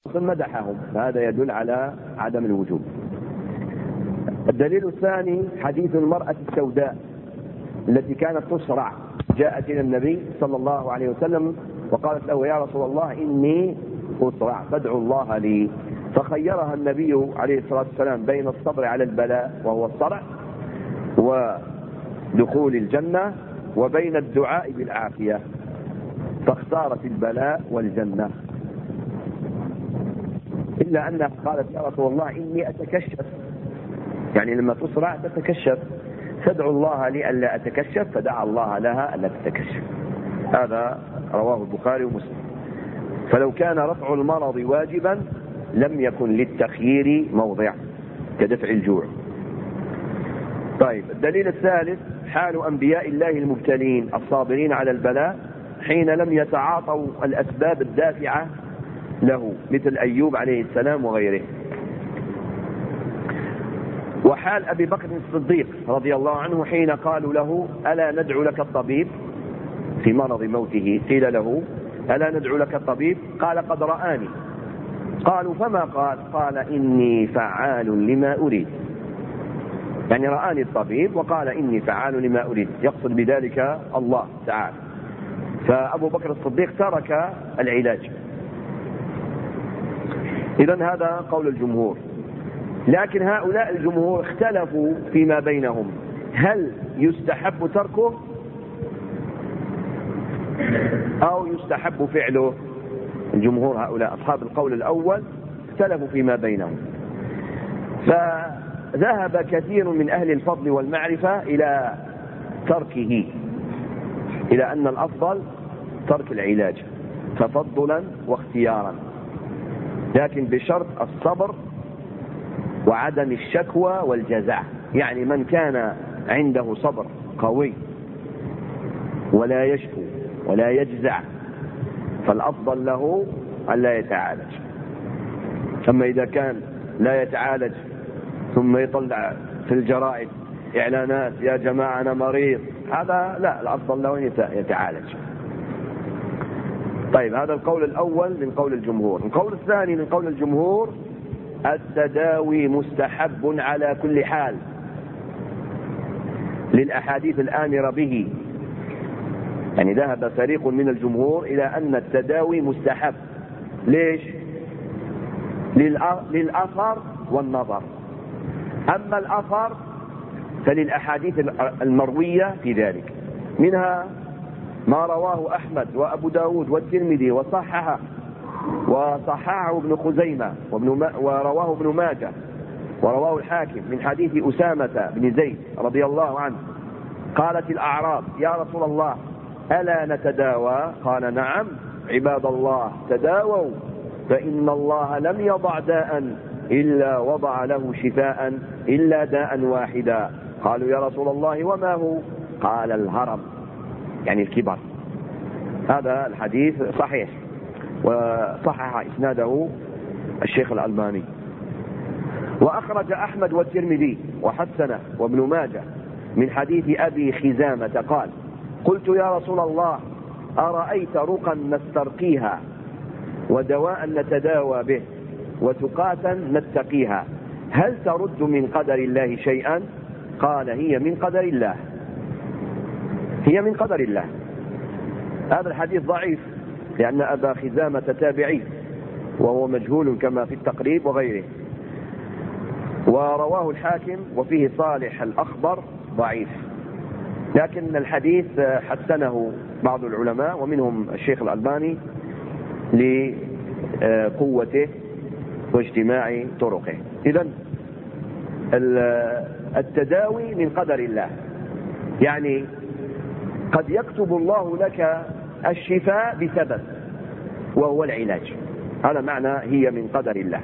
مدحهم، فهذا يدل على عدم الوجوب. الدليل الثاني حديث المرأة السوداء التي كانت تصرع، جاءت إلى النبي صلى الله عليه وسلم وقالت له: يا رسول الله إني أصرع فادعو الله لي. فخيرها النبي عليه الصلاة والسلام بين الصبر على البلاء وهو الصرع ودخول الجنة وبين الدعاء بالعافية، فاختارت البلاء والجنة، إلا أنها قالت: يا رسول الله إني أتكشف، يعني لما تصرع تتكشف، فادعو الله لي ألا أتكشف، فدعا الله لها ألا تتكشف. هذا رواه البخاري ومسلم. فلو كان رفع المرض واجبا لم يكن للتخيير موضع كدفع الجوع. طيب، الدليل الثالث حال أنبياء الله المبتلين الصابرين على البلاء حين لم يتعاطوا الأسباب الدافعة له، مثل أيوب عليه السلام وغيره. وحال أبي بكر الصديق رضي الله عنه حين قالوا له: ألا ندعو لك الطبيب؟ في مرض موته قيل له: ألا ندعو لك الطبيب؟ قال: قد رآني. قالوا: فما قال؟ قال: إني فعال لما أريد. يعني رآني الطبيب وقال: إني فعال لما أريد، يقصد بذلك الله تعالى. فأبو بكر الصديق ترك العلاج. إذن هذا قول الجمهور. لكن هؤلاء الجمهور اختلفوا فيما بينهم، هل يستحب تركه أو يستحب فعله؟ الجمهور هؤلاء أصحاب القول الأول اختلفوا فيما بينهم، فذهب كثير من أهل الفضل والمعرفة إلى تركه، إلى أن الأفضل ترك العلاج تفضلا واختيارا، لكن بشرط الصبر وعدم الشكوى والجزع. يعني من كان عنده صبر قوي ولا يشكو ولا يجزع فالأفضل له أن لا يتعالج. أما إذا كان لا يتعالج ثم يطلع في الجرائد إعلانات: يا جماعة أنا مريض، هذا لا، الأفضل له أن يتعالج. طيب، هذا القول الأول من قول الجمهور. القول الثاني من قول الجمهور: التداوي مستحب على كل حال، للأحاديث الآمرة به. يعني ذهب فريق من الجمهور إلى أن التداوي مستحب. ليش؟ للأثر والنظر. أما الأثر فللأحاديث المروية في ذلك، منها ما رواه أحمد وأبو داود والترمذي وصححه ابن خزيمة ورواه ابن ماجه ورواه الحاكم من حديث أسامة بن زيد رضي الله عنه. قالت الأعراب: يا رسول الله ألا نتداوى؟ قال: نعم عباد الله، تداووا، فإن الله لم يضع داء إلا وضع له شفاء إلا داء واحدا. قالوا: يا رسول الله وما هو؟ قال: الهرم، يعني الكبر. هذا الحديث صحيح وصحح إسناده الشيخ الألباني. وأخرج أحمد والترمذي وحسنه وابن ماجه من حديث أبي خزامة قال: قلت يا رسول الله أرأيت رقا نسترقيها ودواء نتداوى به وتقاة نتقيها، هل ترد من قدر الله شيئا؟ قال: هي من قدر الله، هي من قدر الله. هذا الحديث ضعيف لأن أبا خزامة تابعي وهو مجهول كما في التقريب وغيره. ورواه الحاكم وفيه صالح الأخضر ضعيف، لكن الحديث حسنه بعض العلماء ومنهم الشيخ الألباني لقوته واجتماع طرقه. إذن التداوي من قدر الله، يعني قد يكتب الله لك الشفاء بسبب وهو العلاج، هذا معنى هي من قدر الله.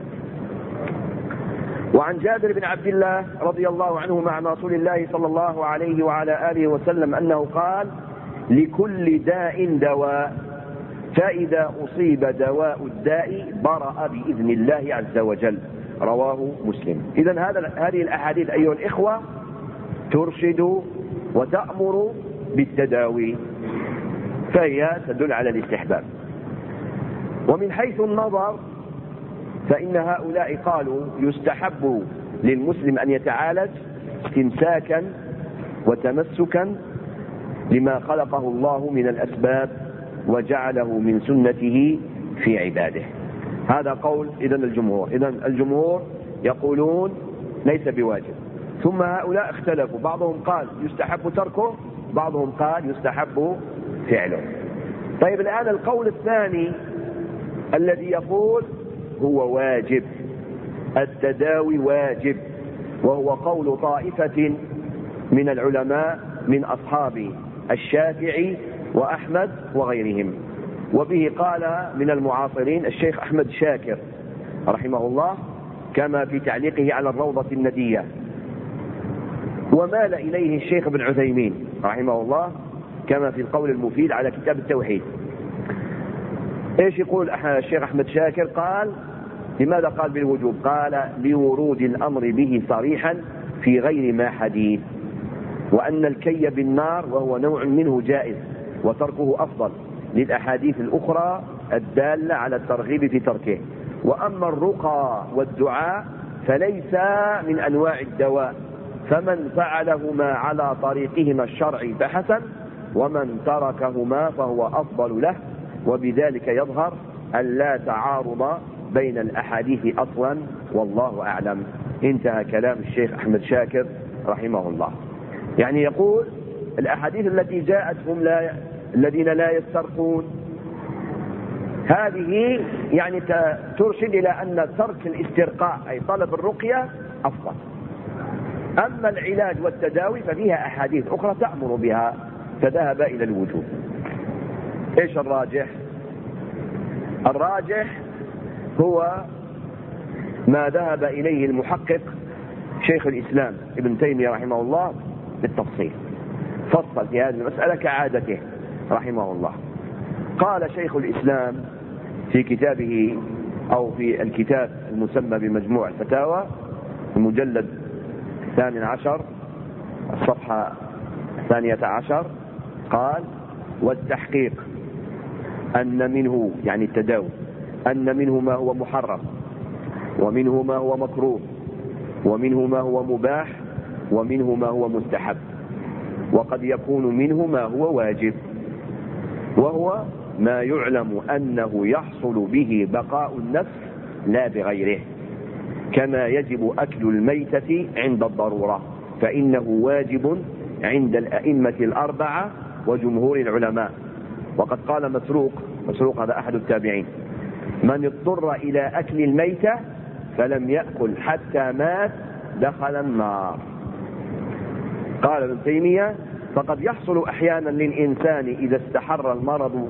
وعن جابر بن عبد الله رضي الله عنه عن رسول الله صلى الله عليه وعلى آله وسلم أنه قال: لكل داء دواء، فإذا أصيب دواء الداء برأ بإذن الله عز وجل. رواه مسلم. إذن هذه الأحاديث أيها الإخوة ترشد وتأمر بالتداوي، فهي تدل على الاستحباب. ومن حيث النظر فإن هؤلاء قالوا يستحب للمسلم أن يتعالج استمساكا وتمسكا لما خلقه الله من الأسباب وجعله من سنته في عباده. هذا قول إذن الجمهور يقولون ليس بواجب. ثم هؤلاء اختلفوا، بعضهم قال يستحب تركه، بعضهم قال يستحب فعله. طيب الآن القول الثاني الذي يقول هو واجب، التداوي واجب، وهو قول طائفة من العلماء من أصحاب الشافعي وأحمد وغيرهم. وبه قال من المعاصرين الشيخ أحمد شاكر رحمه الله كما في تعليقه على الروضة الندية، ومال إليه الشيخ ابن عثيمين رحمه الله كما في القول المفيد على كتاب التوحيد. ايش يقول الشيخ أحمد شاكر؟ قال لماذا قال بالوجوب؟ قال لورود الأمر به صريحا في غير ما حديث، وأن الكي بالنار وهو نوع منه جائز وتركه أفضل للأحاديث الأخرى الدالة على الترغيب في تركه. وأما الرقى والدعاء فليس من أنواع الدواء، فمن فعلهما على طريقهما الشرعي فحسن، ومن تركهما فهو أفضل له، وبذلك يظهر أن لا تعارض بين الأحاديث أصلا، والله أعلم. انتهى كلام الشيخ أحمد شاكر رحمه الله. يعني يقول الأحاديث التي جاءت هم الذين لا يسترقون، هذه يعني ترشد إلى أن ترك الاسترقاء أي طلب الرقية أفضل. أما العلاج والتداوي ففيها أحاديث أخرى تأمر بها، فذهب إلى الوجوب. إيش الراجح؟ الراجح هو ما ذهب إليه المحقق شيخ الإسلام ابن تيمية رحمه الله بالتفصيل، فصل في هذه المسألة كعادته رحمه الله. قال شيخ الإسلام في كتابه أو في الكتاب المسمى بمجموع الفتاوى المجلد 12 الصفحة 12، قال: والتحقيق أن منه، يعني التداوي، أن منه ما هو محرم، ومنه ما هو مكروه، ومنه ما هو مباح، ومنه ما هو مستحب، وقد يكون منه ما هو واجب، وهو ما يعلم أنه يحصل به بقاء النفس لا بغيره، كما يجب أكل الميتة عند الضرورة، فإنه واجب عند الأئمة الأربعة وجمهور العلماء. وقد قال مسروق هذا أحد التابعين: من اضطر إلى أكل الميتة فلم يأكل حتى مات دخل النار. قال ابن تيمية: فقد يحصل أحيانا للإنسان إذا استحر المرض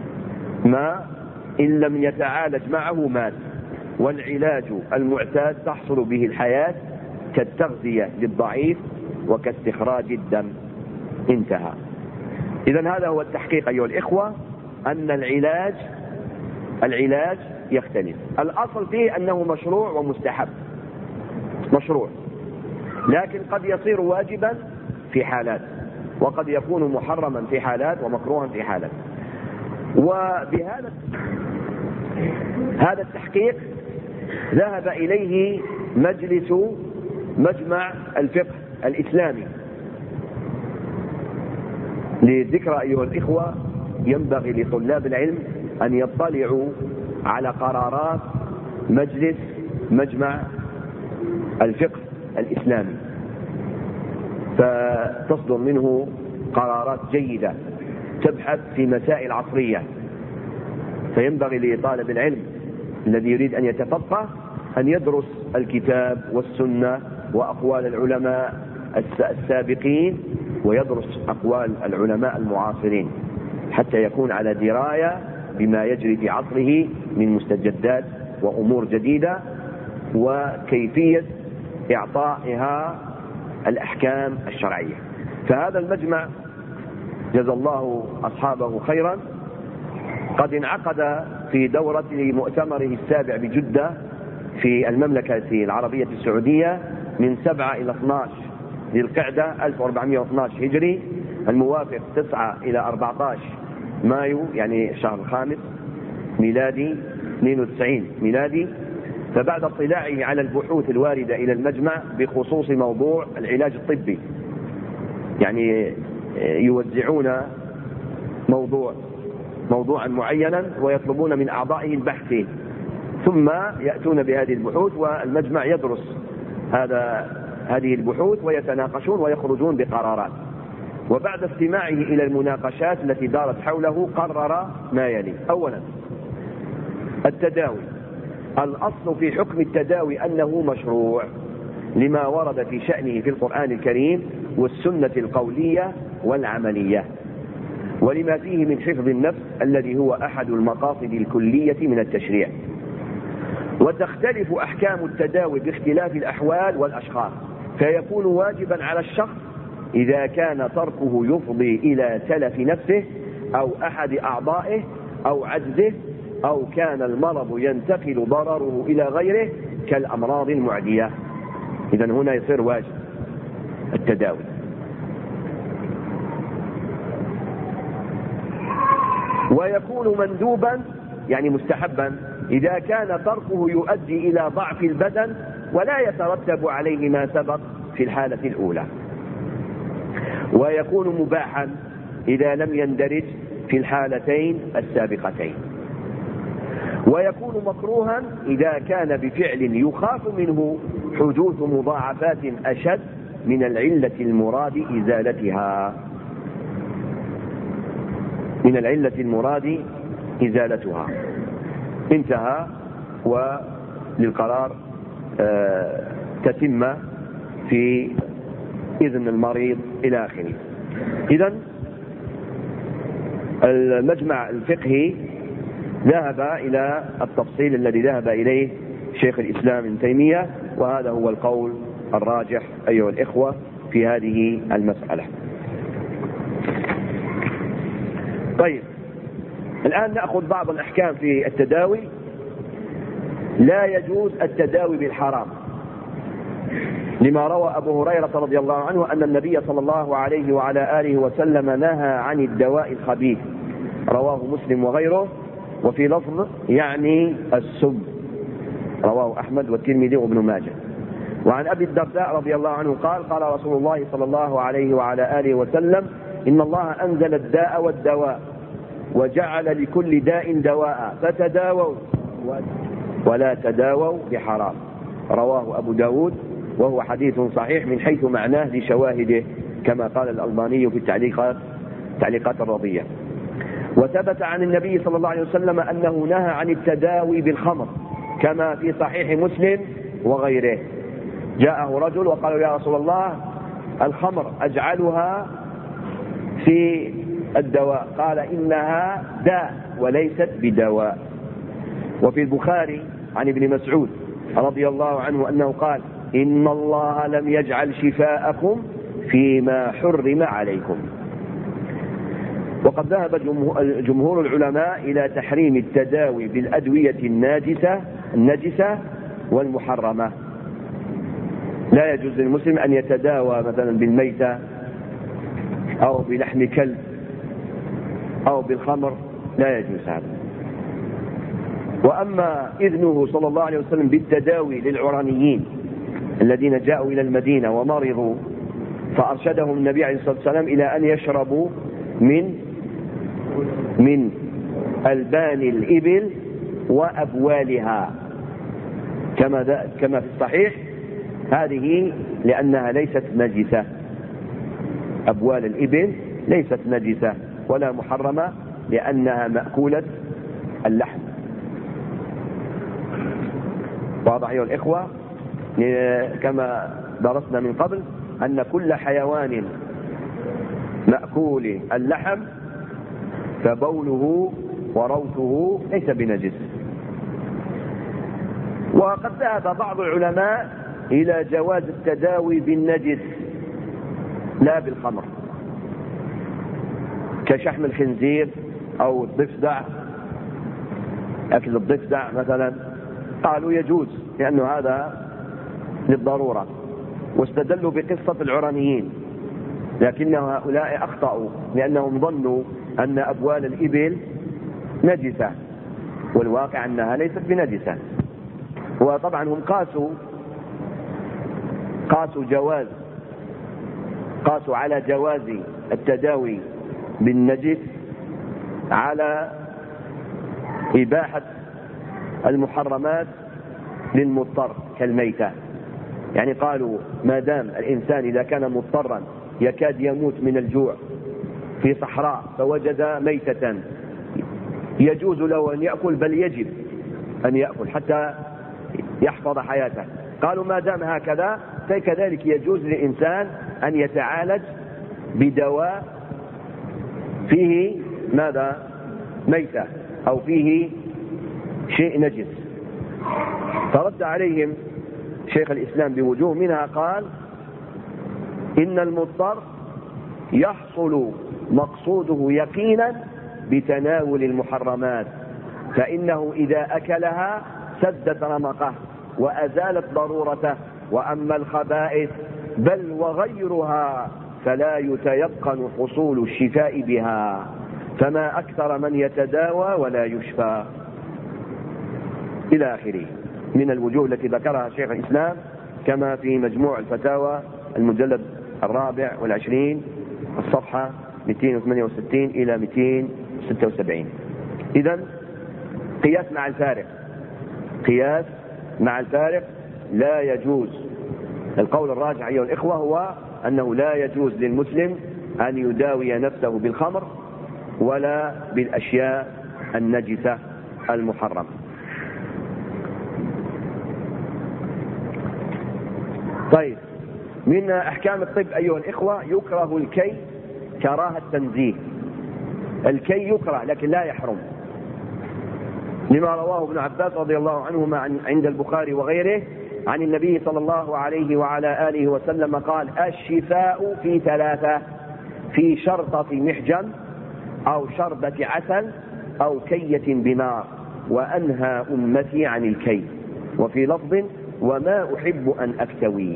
ما إن لم يتعالج معه مات، والعلاج المعتاد تحصل به الحياة كالتغذية للضعيف وكاستخراج الدم. انتهى. إذن هذا هو التحقيق أيها الإخوة، أن العلاج يختلف. الأصل فيه أنه مشروع ومستحب، مشروع، لكن قد يصير واجبا في حالات، وقد يكون محرما في حالات ومكروها في حالات. وبهذا التحقيق ذهب إليه مجمع الفقه الإسلامي. للذكرى أيها الإخوة، ينبغي لطلاب العلم أن يطلعوا على قرارات مجمع الفقه الإسلامي، فتصدر منه قرارات جيدة تبحث في مسائل عصرية. فينبغي لطالب العلم الذي يريد أن يتفقه أن يدرس الكتاب والسنة وأقوال العلماء السابقين، ويدرس أقوال العلماء المعاصرين، حتى يكون على دراية بما يجري في عصره من مستجدات وأمور جديدة، وكيفية إعطائها الأحكام الشرعية. فهذا المجمع جزا الله أصحابه خيرا قد انعقد في دورة مؤتمره السابع بجدة في المملكة العربية السعودية من 7 إلى 12 ذي القعدة 1412 هجري، الموافق 9 إلى 14 مايو يعني الشهر الخامس ميلادي 92 ميلادي. فبعد اطلاعه على البحوث الواردة إلى المجمع بخصوص موضوع العلاج الطبي، يعني يوزعون موضوعا معينا ويطلبون من أعضائه البحث، ثم يأتون بهذه البحوث والمجمع يدرس هذه البحوث ويتناقشون ويخرجون بقرارات. وبعد استماعه إلى المناقشات التي دارت حوله قرر ما يلي: أولا، التداوي. الأصل في حكم التداوي أنه مشروع لما ورد في شأنه في القرآن الكريم والسنة القولية والعملية، ولما فيه من حفظ النفس الذي هو أحد المقاصد الكلية من التشريع. وتختلف أحكام التداوي باختلاف الأحوال والأشخاص، فيكون واجبا على الشخص إذا كان تركه يفضي إلى تلف نفسه أو أحد أعضائه أو عجزه، أو كان المرض ينتقل ضرره إلى غيره كالأمراض المعدية. إذن هنا يصير واجب التداوي. ويكون مندوبا يعني مستحبا إذا كان تركه يؤدي إلى ضعف البدن ولا يترتب عليه ما سبق في الحالة الأولى. ويكون مباحا إذا لم يندرج في الحالتين السابقتين. ويكون مكروها إذا كان بفعل يخاف منه حدوث مضاعفات أشد من العلة المراد إزالتها. انتهى، وللقرار تتم في إذن المريض إلى آخره. إذن المجمع الفقهي ذهب إلى التفصيل الذي ذهب إليه شيخ الإسلام ابن تيمية، وهذا هو القول الراجح أيها الإخوة في هذه المسألة. طيب، الآن نأخذ بعض الأحكام في التداوي. لا يجوز التداوي بالحرام، لما روى أبو هريرة رضي الله عنه أن النبي صلى الله عليه وعلى آله وسلم نهى عن الدواء الخبيث، رواه مسلم وغيره، وفي لفظ يعني السم، رواه أحمد والترمذي وابن ماجه. وعن أبي الدرداء رضي الله عنه قال رسول الله صلى الله عليه وعلى آله وسلم: إن الله أنزل الداء والدواء وجعل لكل داء دواء فتداووا ولا تداووا بحرام، رواه أبو داود، وهو حديث صحيح من حيث معناه لشواهده، كما قال الألباني في التعليقات الرضية. وثبت عن النبي صلى الله عليه وسلم أنه نهى عن التداوي بالخمر، كما في صحيح مسلم وغيره. جاءه رجل وقال: يا رسول الله، الخمر أجعلها في الدواء، قال: إنها داء وليست بدواء. وفي البخاري عن ابن مسعود رضي الله عنه أنه قال: إن الله لم يجعل شفاءكم فيما حرم عليكم. وقد ذهب جمهور العلماء إلى تحريم التداوي بالأدوية النجسة والمحرمة. لا يجوز للمسلم أن يتداوى مثلا بالميتة أو بلحم كلب أو بالخمر، لا يجوز هذا. وأما إذنه صلى الله عليه وسلم بالتداوي للعرانيين الذين جاءوا إلى المدينة ومرضوا، فأرشدهم النبي عليه الصلاة والسلام إلى أن يشربوا من ألبان الإبل وأبوالها، كما في الصحيح، هذه لأنها ليست نجسة. أبوال الإبل ليست نجسة ولا محرمة لأنها مأكولة اللحم. واضح أيها الإخوة؟ كما درسنا من قبل أن كل حيوان مأكول اللحم فبوله وروثه ليس بنجس. وقد ذهب بعض العلماء إلى جواز التداوي بالنجس لا بالخمر، كشحم الخنزير أو الضفدع، أكل الضفدع مثلا، قالوا يجوز لأنه هذا للضرورة، واستدلوا بقصة العرانيين، لكن هؤلاء أخطأوا لأنهم ظنوا أن أبوال الإبل نجسة، والواقع أنها ليست بنجسة. وطبعا هم قاسوا على جواز التداوي بالنجس على إباحة المحرمات للمضطر كالميتة. يعني قالوا ما دام الإنسان إذا كان مضطرا يكاد يموت من الجوع في صحراء فوجد ميتة يجوز له أن يأكل، بل يجب أن يأكل حتى يحفظ حياته، قالوا ما دام هكذا فكذلك يجوز للإنسان أن يتعالج بدواء فيه ماذا؟ ميتة أو فيه شيء نجس. فرد عليهم شيخ الإسلام بوجوه، منها قال إن المضطر يحصل مقصوده يقينا بتناول المحرمات، فإنه إذا أكلها سدت رمقه وأزالت ضرورته، وأما الخبائث بل وغيرها فلا يتيقن حصول الشفاء بها، فما أكثر من يتداوى ولا يشفى، إلى آخره من الوجوه التي ذكرها شيخ الإسلام كما في مجموع الفتاوى المجلد 24 الصفحة 268 إلى 276. إذن قياس مع الفارق لا يجوز. القول الراجح أيها الإخوة هو أنه لا يجوز للمسلم أن يداوي نفسه بالخمر ولا بالأشياء النجسة المحرمة. طيب، من أحكام الطب أيها الإخوة يكره الكي كراهة تنزيه. الكي يكره لكن لا يحرم، لما رواه ابن عباس رضي الله عنهما عند البخاري وغيره عن النبي صلى الله عليه وعلى آله وسلم قال: الشفاء في ثلاثة: في شرطة محجم أو شربة عسل أو كية بنار، وأنهى أمتي عن الكي. وفي لفظ: وما أحب أن أكتوي.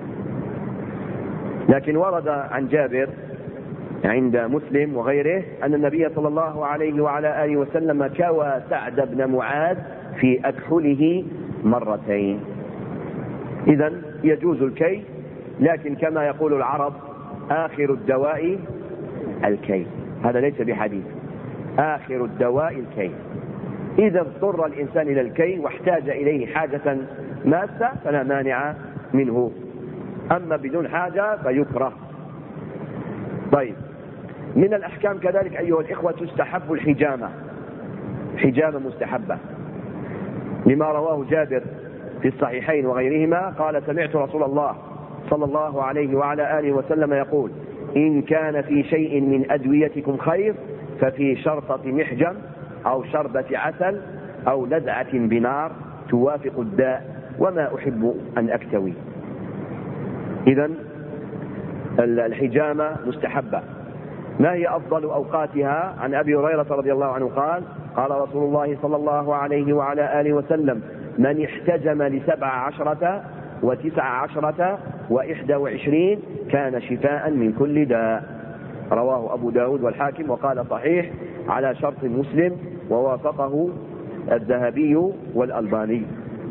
لكن ورد عن جابر عند مسلم وغيره أن النبي صلى الله عليه وعلى آله وسلم كوى سعد بن معاذ في أكحله مرتين. إذن يجوز الكي، لكن كما يقول العرب: آخر الدواء الكي. هذا ليس بحديث، آخر الدواء الكي. إذا اضطر الإنسان إلى الكي واحتاج إليه حاجة ماسة فلا مانع منه، أما بدون حاجة فيكره. طيب، من الأحكام كذلك أيها الإخوة تستحب الحجامة، حجامة مستحبة، لما رواه جابر في الصحيحين وغيرهما قال: سمعت رسول الله صلى الله عليه وعلى آله وسلم يقول: إن كان في شيء من أدويتكم خير ففي شرطة محجم أو شربة عسل أو لدعة بنار توافق الداء، وما أحب أن أكتوي. إذن الحجامة مستحبة. ما هي أفضل أوقاتها؟ عن أبي هريرة رضي الله عنه قال: قال رسول الله صلى الله عليه وعلى آله وسلم: من احتجم ل17 و19 و21 كان شفاء من كل داء. رواه أبو داود والحاكم وقال: صحيح على شرط مسلم، ووافقه الذهبي والألباني،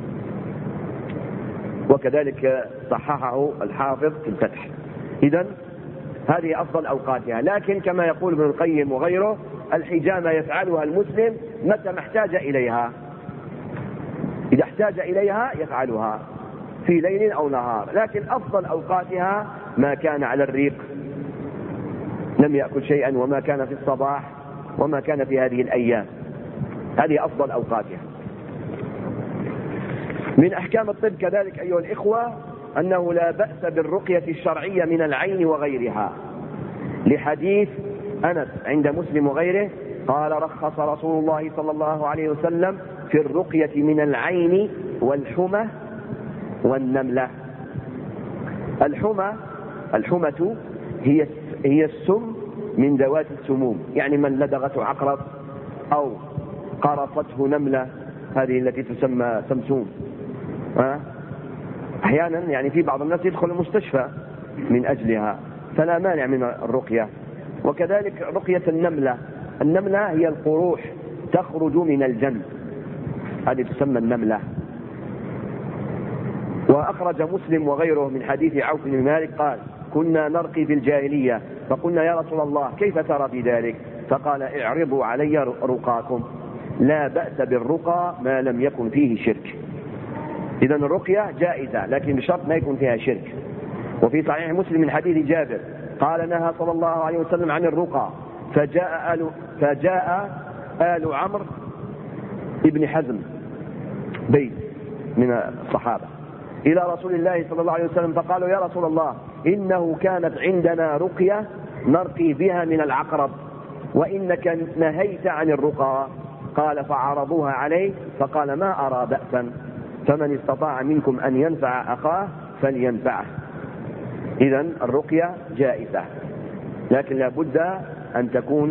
وكذلك صححه الحافظ في الفتح. إذن هذه أفضل أوقاتها. لكن كما يقول ابن القيم وغيره: الحجامة يفعلها المسلم متى ما احتاج إليها، إذا احتاج إليها يفعلها في ليل أو نهار، لكن أفضل أوقاتها ما كان على الريق لم يأكل شيئا، وما كان في الصباح، وما كان في هذه الأيام، هذه أفضل أوقاتها. من أحكام الطب كذلك أيها الإخوة أنه لا بأس بالرقية الشرعية من العين وغيرها، لحديث أنس عند مسلم وغيره قال: رخص رسول الله صلى الله عليه وسلم في الرقية من العين والحمى والنملة. الحمى هي السم من ذوات السموم، يعني من لدغته عقرب أو قرصته نملة، هذه التي تسمى سمسوم. أحيانا يعني في بعض الناس يدخل المستشفى من أجلها، فلا مانع من الرقية. وكذلك رقية النملة هي القروح تخرج من الجنب، هذه تسمى النملة. وأخرج مسلم وغيره من حديث عوف بن مالك قال: كنا نرقي في الجاهلية فقلنا يا رسول الله كيف ترى بذلك؟ فقال: اعرضوا علي رقاكم، لا بأس بالرقى ما لم يكن فيه شرك. إذن الرقية جائزة لكن بشرط ما يكون فيها شرك. وفي صحيح مسلم من حديث جابر قال: نهى صلى الله عليه وسلم عن الرقى، فجاء آل عمرو ابن حزم بيت من الصحابة إلى رسول الله صلى الله عليه وسلم فقالوا: يا رسول الله إنه كانت عندنا رقية نرقي بها من العقرب وإنك نهيت عن الرقى. قال: فعرضوها عليه فقال: ما أرى بأسا، فمن استطاع منكم أن ينفع أخاه فلينفعه. إذن الرقية جائزة لكن لا بد أن تكون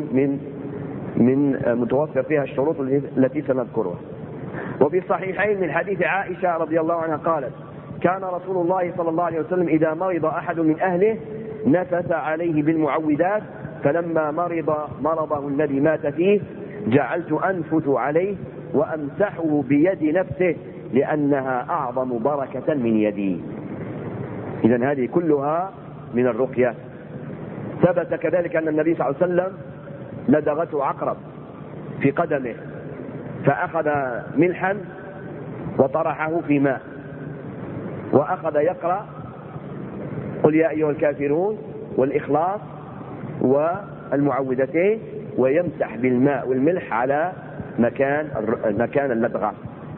من متوفر فيها الشروط التي سنذكرها. وفي الصحيحين من حديث عائشة رضي الله عنها قالت: كان رسول الله صلى الله عليه وسلم إذا مرض أحد من أهله نفث عليه بالمعوذات، فلما مرضه الذي مات فيه جعلت أنفث عليه وأمسحه بيد نفسه لأنها أعظم بركة من يدي. إذن هذه كلها من الرقية. ثبت كذلك أن النبي صلى الله عليه وسلم لدغته عقرب في قدمه فأخذ ملحا وطرحه في ماء وأخذ يقرأ قل يا أيها الكافرون والإخلاص والمعوذتين ويمسح بالماء والملح على مكان اللدغة.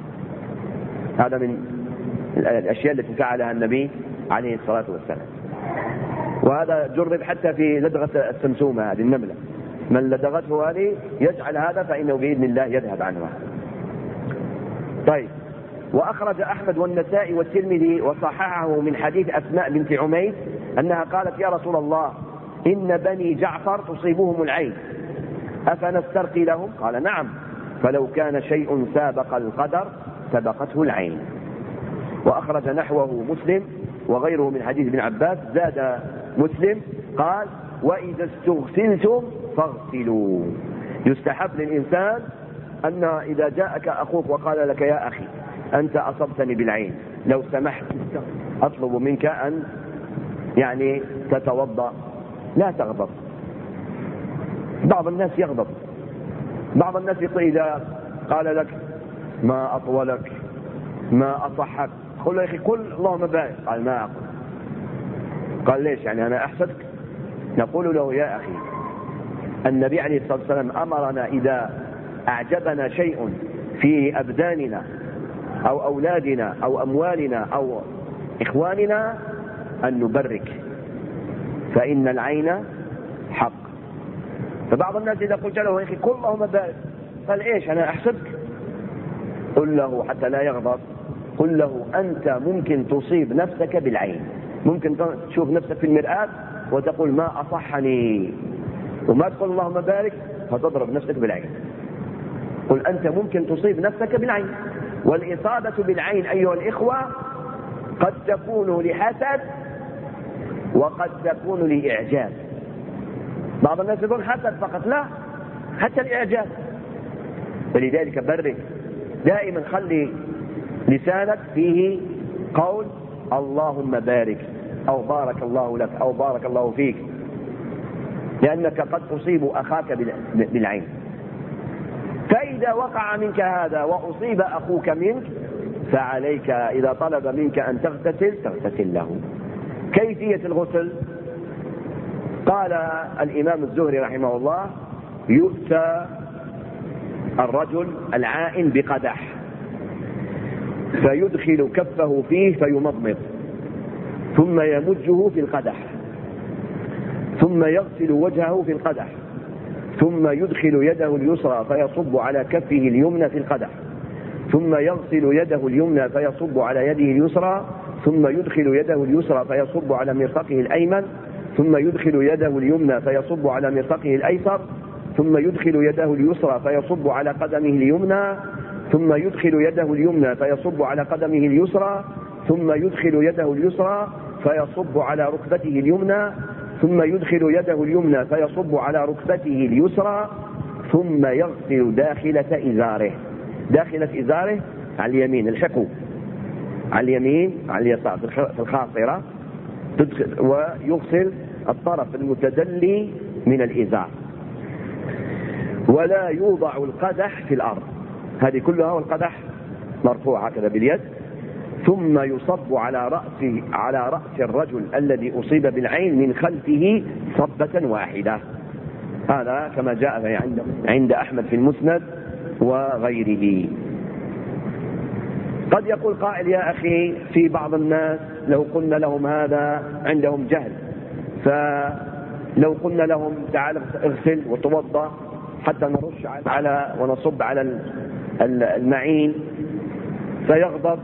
هذا من الأشياء التي فعلها النبي عليه الصلاة والسلام. وهذا جرب حتى في لدغة السمسومة هذه النملة، من لدغته هذه يجعل هذا فإنه بإذن الله يذهب عنها. طيب. وأخرج أحمد والنسائي والترمذي وصححه من حديث أسماء بنت عميس أنها قالت: يا رسول الله إن بني جعفر تصيبهم العين أفنسترقي لهم؟ قال: نعم، فلو كان شيء سابق القدر سبقته العين. وأخرج نحوه مسلم وغيره من حديث ابن عباس، زاد مسلم قال: وإذا استغسلتم فاغسلوا. يستحب للإنسان أن إذا جاءك أخوك وقال لك: يا أخي أنت أصبتني بالعين، لو سمحت أطلب منك أن تتوضأ، لا تغضب. بعض الناس يغضب، بعض الناس يقول إذا قال لك: ما أطولك ما أصحك، قل له: يا أخي قل اللهم بارك. قال: ما أقول. قال: ليش أنا أحسدك؟ نقول له: يا أخي النبي عليه الصلاة والسلام أمرنا إذا أعجبنا شيء في أبداننا أو أولادنا أو أموالنا أو إخواننا أن نبرك، فإن العين حق. فبعض الناس إذا قلت له: يا أخي قل اللهم بارك، قال: إيش أنا أحسدك؟ قل له حتى لا يغضب، قل له: أنت ممكن تصيب نفسك بالعين، ممكن تشوف نفسك في المرآة وتقول ما أصحني، وما تقول اللهم بارك فتضرب نفسك بالعين. قل أنت ممكن تصيب نفسك بالعين. والإصابة بالعين أيها الإخوة قد تكون لحسد وقد تكون لإعجاب. بعض الناس يقول حسد فقط، لا، حتى الإعجاب. فلذلك برك دائما، خلي لسانك فيه قول اللهم بارك أو بارك الله لك أو بارك الله فيك، لأنك قد تصيب أخاك بالعين. فإذا وقع منك هذا وأصيب أخوك منك فعليك إذا طلب منك أن تغتسل له. كيفية الغسل؟ قال الإمام الزهري رحمه الله: يؤتى الرجل العائن بقدح فيدخل كفه فيه فيمضمض ثم يمجه في القدح ثم يغسل وجهه في القدح ثم يدخل يده اليسرى فيصب على كفه اليمنى في القدح ثم يغسل يده اليمنى فيصب على يده اليسرى ثم يدخل يده اليسرى فيصب على مرفقه الأيمن ثم يدخل يده اليمنى فيصب على مرفقه الأيسر ثم يدخل يده اليسرى فيصب على قدمه اليمنى ثم يدخل يده اليمنى فيصب على قدمه اليسرى ثم يدخل يده اليسرى فيصب على ركبته اليمنى ثم يدخل يده اليمنى فيصب على ركبته اليسرى ثم يغسل داخلة إزاره على اليمين الحقو على اليمين على اليسار في الخاصرة ويغسل الطرف المتدلي من الإزار، ولا يوضع القدح في الأرض، هذه كلها والقدح مرفوع هكذا باليد، ثم يصب على رأس الرجل الذي أصيب بالعين من خلفه صبة واحدة. هذا كما جاء عند أحمد في المسند وغيره. قد يقول قائل يا أخي في بعض الناس لو قلنا لهم هذا عندهم جهل، فلو قلنا لهم تعال اغسل وتوضأ حتى نرش على ونصب على المعين فيغضب،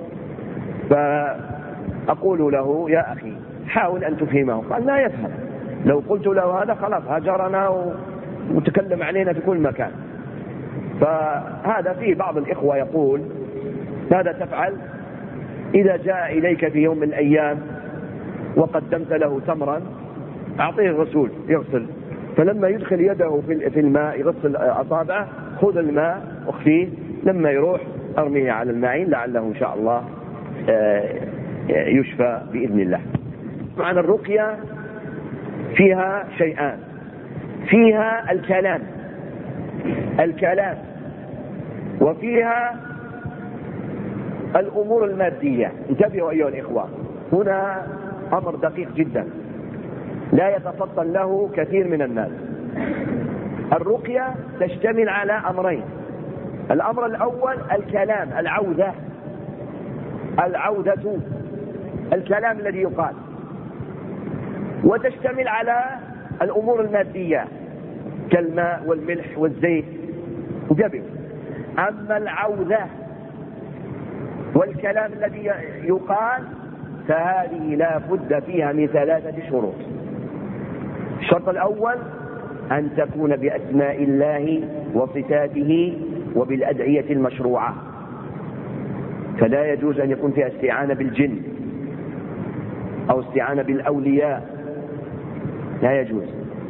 فأقول له يا أخي حاول أن تفهمه. قال لا يفهم، لو قلت له هذا خلاص هجرنا وتكلم علينا في كل مكان. فهذا فيه بعض الإخوة يقول ماذا تفعل إذا جاء إليك في يوم من الأيام وقدمت له تمرا، أعطيه غسول يغسل، فلما يدخل يده في الماء يغسل أصابعه، خذ الماء اخفيه، لما يروح أرميه على المعين لعله إن شاء الله يشفى بإذن الله. معنى الرقية فيها شيئان، فيها الكلام وفيها الأمور المادية. انتبهوا أيها الإخوة، هنا أمر دقيق جدا لا يتفطن له كثير من الناس. الرقية تشتمل على أمرين، الأمر الأول الكلام، العودة الكلام الذي يقال، وتشتمل على الأمور المادية كالماء والملح والزيت. انتبهوا، أما العودة والكلام الذي يقال فهذه لا بد فيها من 3 شروط. الشرط الأول أن تكون بأسماء الله وصفاته وبالأدعية المشروعة، فلا يجوز أن يكون فيها استعانة بالجن أو استعانة بالأولياء، لا يجوز.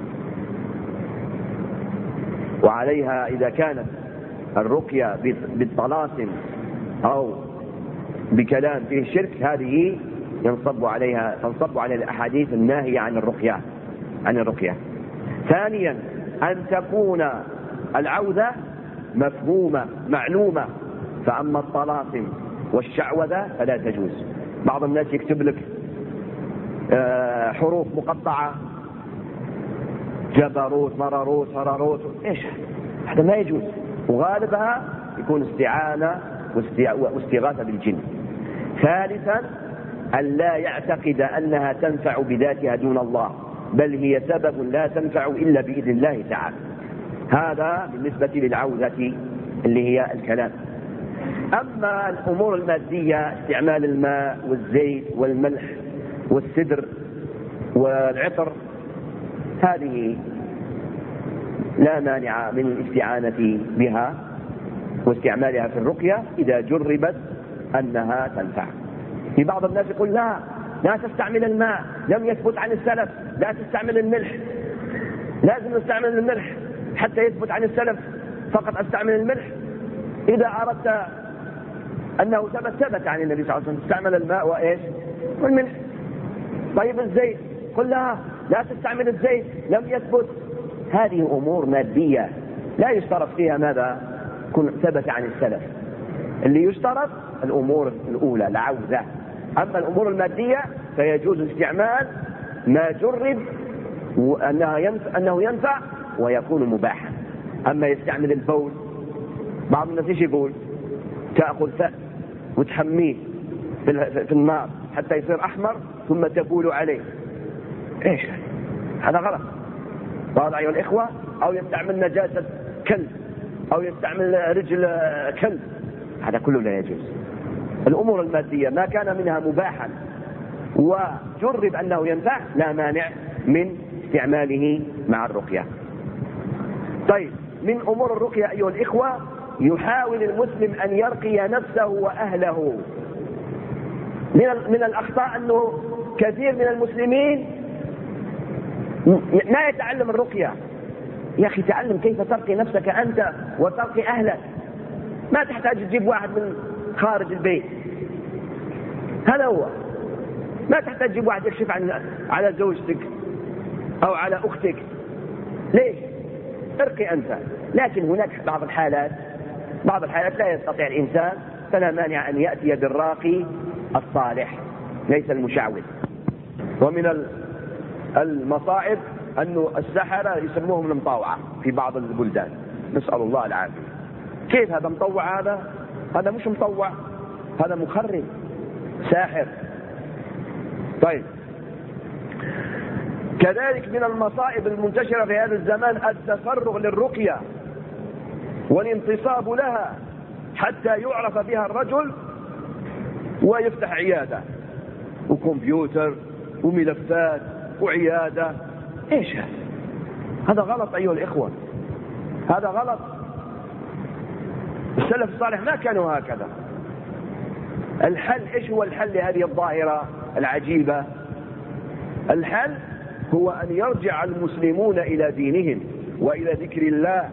وعليها إذا كانت الرقية بالطلاسم أو بكلام فيه شرك، هذه تنصب عليها الأحاديث الناهية عن الرقية. ثانيا أن تكون العوذة مفهومة معلومة، فأما الطلاسم والشعوذة فلا تجوز. بعض الناس يكتب لك حروف مقطعة، جبروت مرروت فراروت، ايش هذا؟ ما يجوز، وغالبها يكون استعانة واستغاثة بالجن. ثالثا أن لا يعتقد أنها تنفع بذاتها دون الله، بل هي سبب لا تنفع إلا بإذن الله تعالى. هذا بالنسبة للعوذة اللي هي الكلام. أما الأمور المادية استعمال الماء والزيت والملح والسدر والعطر، هذه لا مانع من الاستعانة بها واستعمالها في الرقية إذا جربت أنها تنفع. في بعض الناس يقول لا تستعمل الماء، لم يثبت عن السلف، لا تستعمل الملح، لازم نستعمل الملح حتى يثبت عن السلف، فقط استعمل الملح. إذا أردت أنه ثبت عن النبي صلى الله عليه وسلم استعمل الماء وإيش والملح. طيب الزيت، قل لها لا تستعمل الزيت، لم يثبت. هذه أمور مادية لا يشترط فيها ماذا ثبت عن السلف. اللي يشترط الأمور الأولى العوذة. أما الأمور المادية فيجوز استعمال ما جرب أنه ينفع ويكون مباحا. أما يستعمل البول، بعض الناس ايش يقول؟ تأخذ فأس وتحميه في النار حتى يصير أحمر ثم تبول عليه، ايش هذا؟ غلط. واضح أيها الإخوة؟ أو يستعمل نجاسة كلب أو يستعمل رجل كلب، هذا كله لا يجوز. الأمور المادية ما كان منها مباحا وجرب أنه ينفع لا مانع من استعماله مع الرقية. طيب، من أمور الرقية أيها الإخوة يحاول المسلم أن يرقي نفسه وأهله. من الأخطاء أنه كثير من المسلمين لا يتعلم الرقية. يا أخي تعلم كيف ترقي نفسك أنت وترقي أهلك، ما تحتاج تجيب واحد من خارج البيت. هذا هو. ما تحتاج تجيب واحد يكشف على زوجتك أو على أختك. ليش؟ ارقي أنت. لكن هناك بعض الحالات لا يستطيع الإنسان، فلا مانع أن يأتي بالراقي الصالح ليس المشعوذ. ومن المصائب أن السحرة يسموهم المطوعة في بعض البلدان، نسأل الله العافية. كيف هذا مطوع؟ هذا مش مطوع، هذا مخرب ساحر. طيب، كذلك من المصائب المنتشرة في هذا الزمان التفرغ للرقية والانتصاب لها حتى يعرف بها الرجل ويفتح عيادة وكمبيوتر وملفات وعيادة. ايش هذا؟ غلط أيها الإخوة، هذا غلط. السلف الصالح ما كانوا هكذا. الحل ايش هو الحل لهذه الظاهرة العجيبة؟ الحل هو أن يرجع المسلمون إلى دينهم وإلى ذكر الله،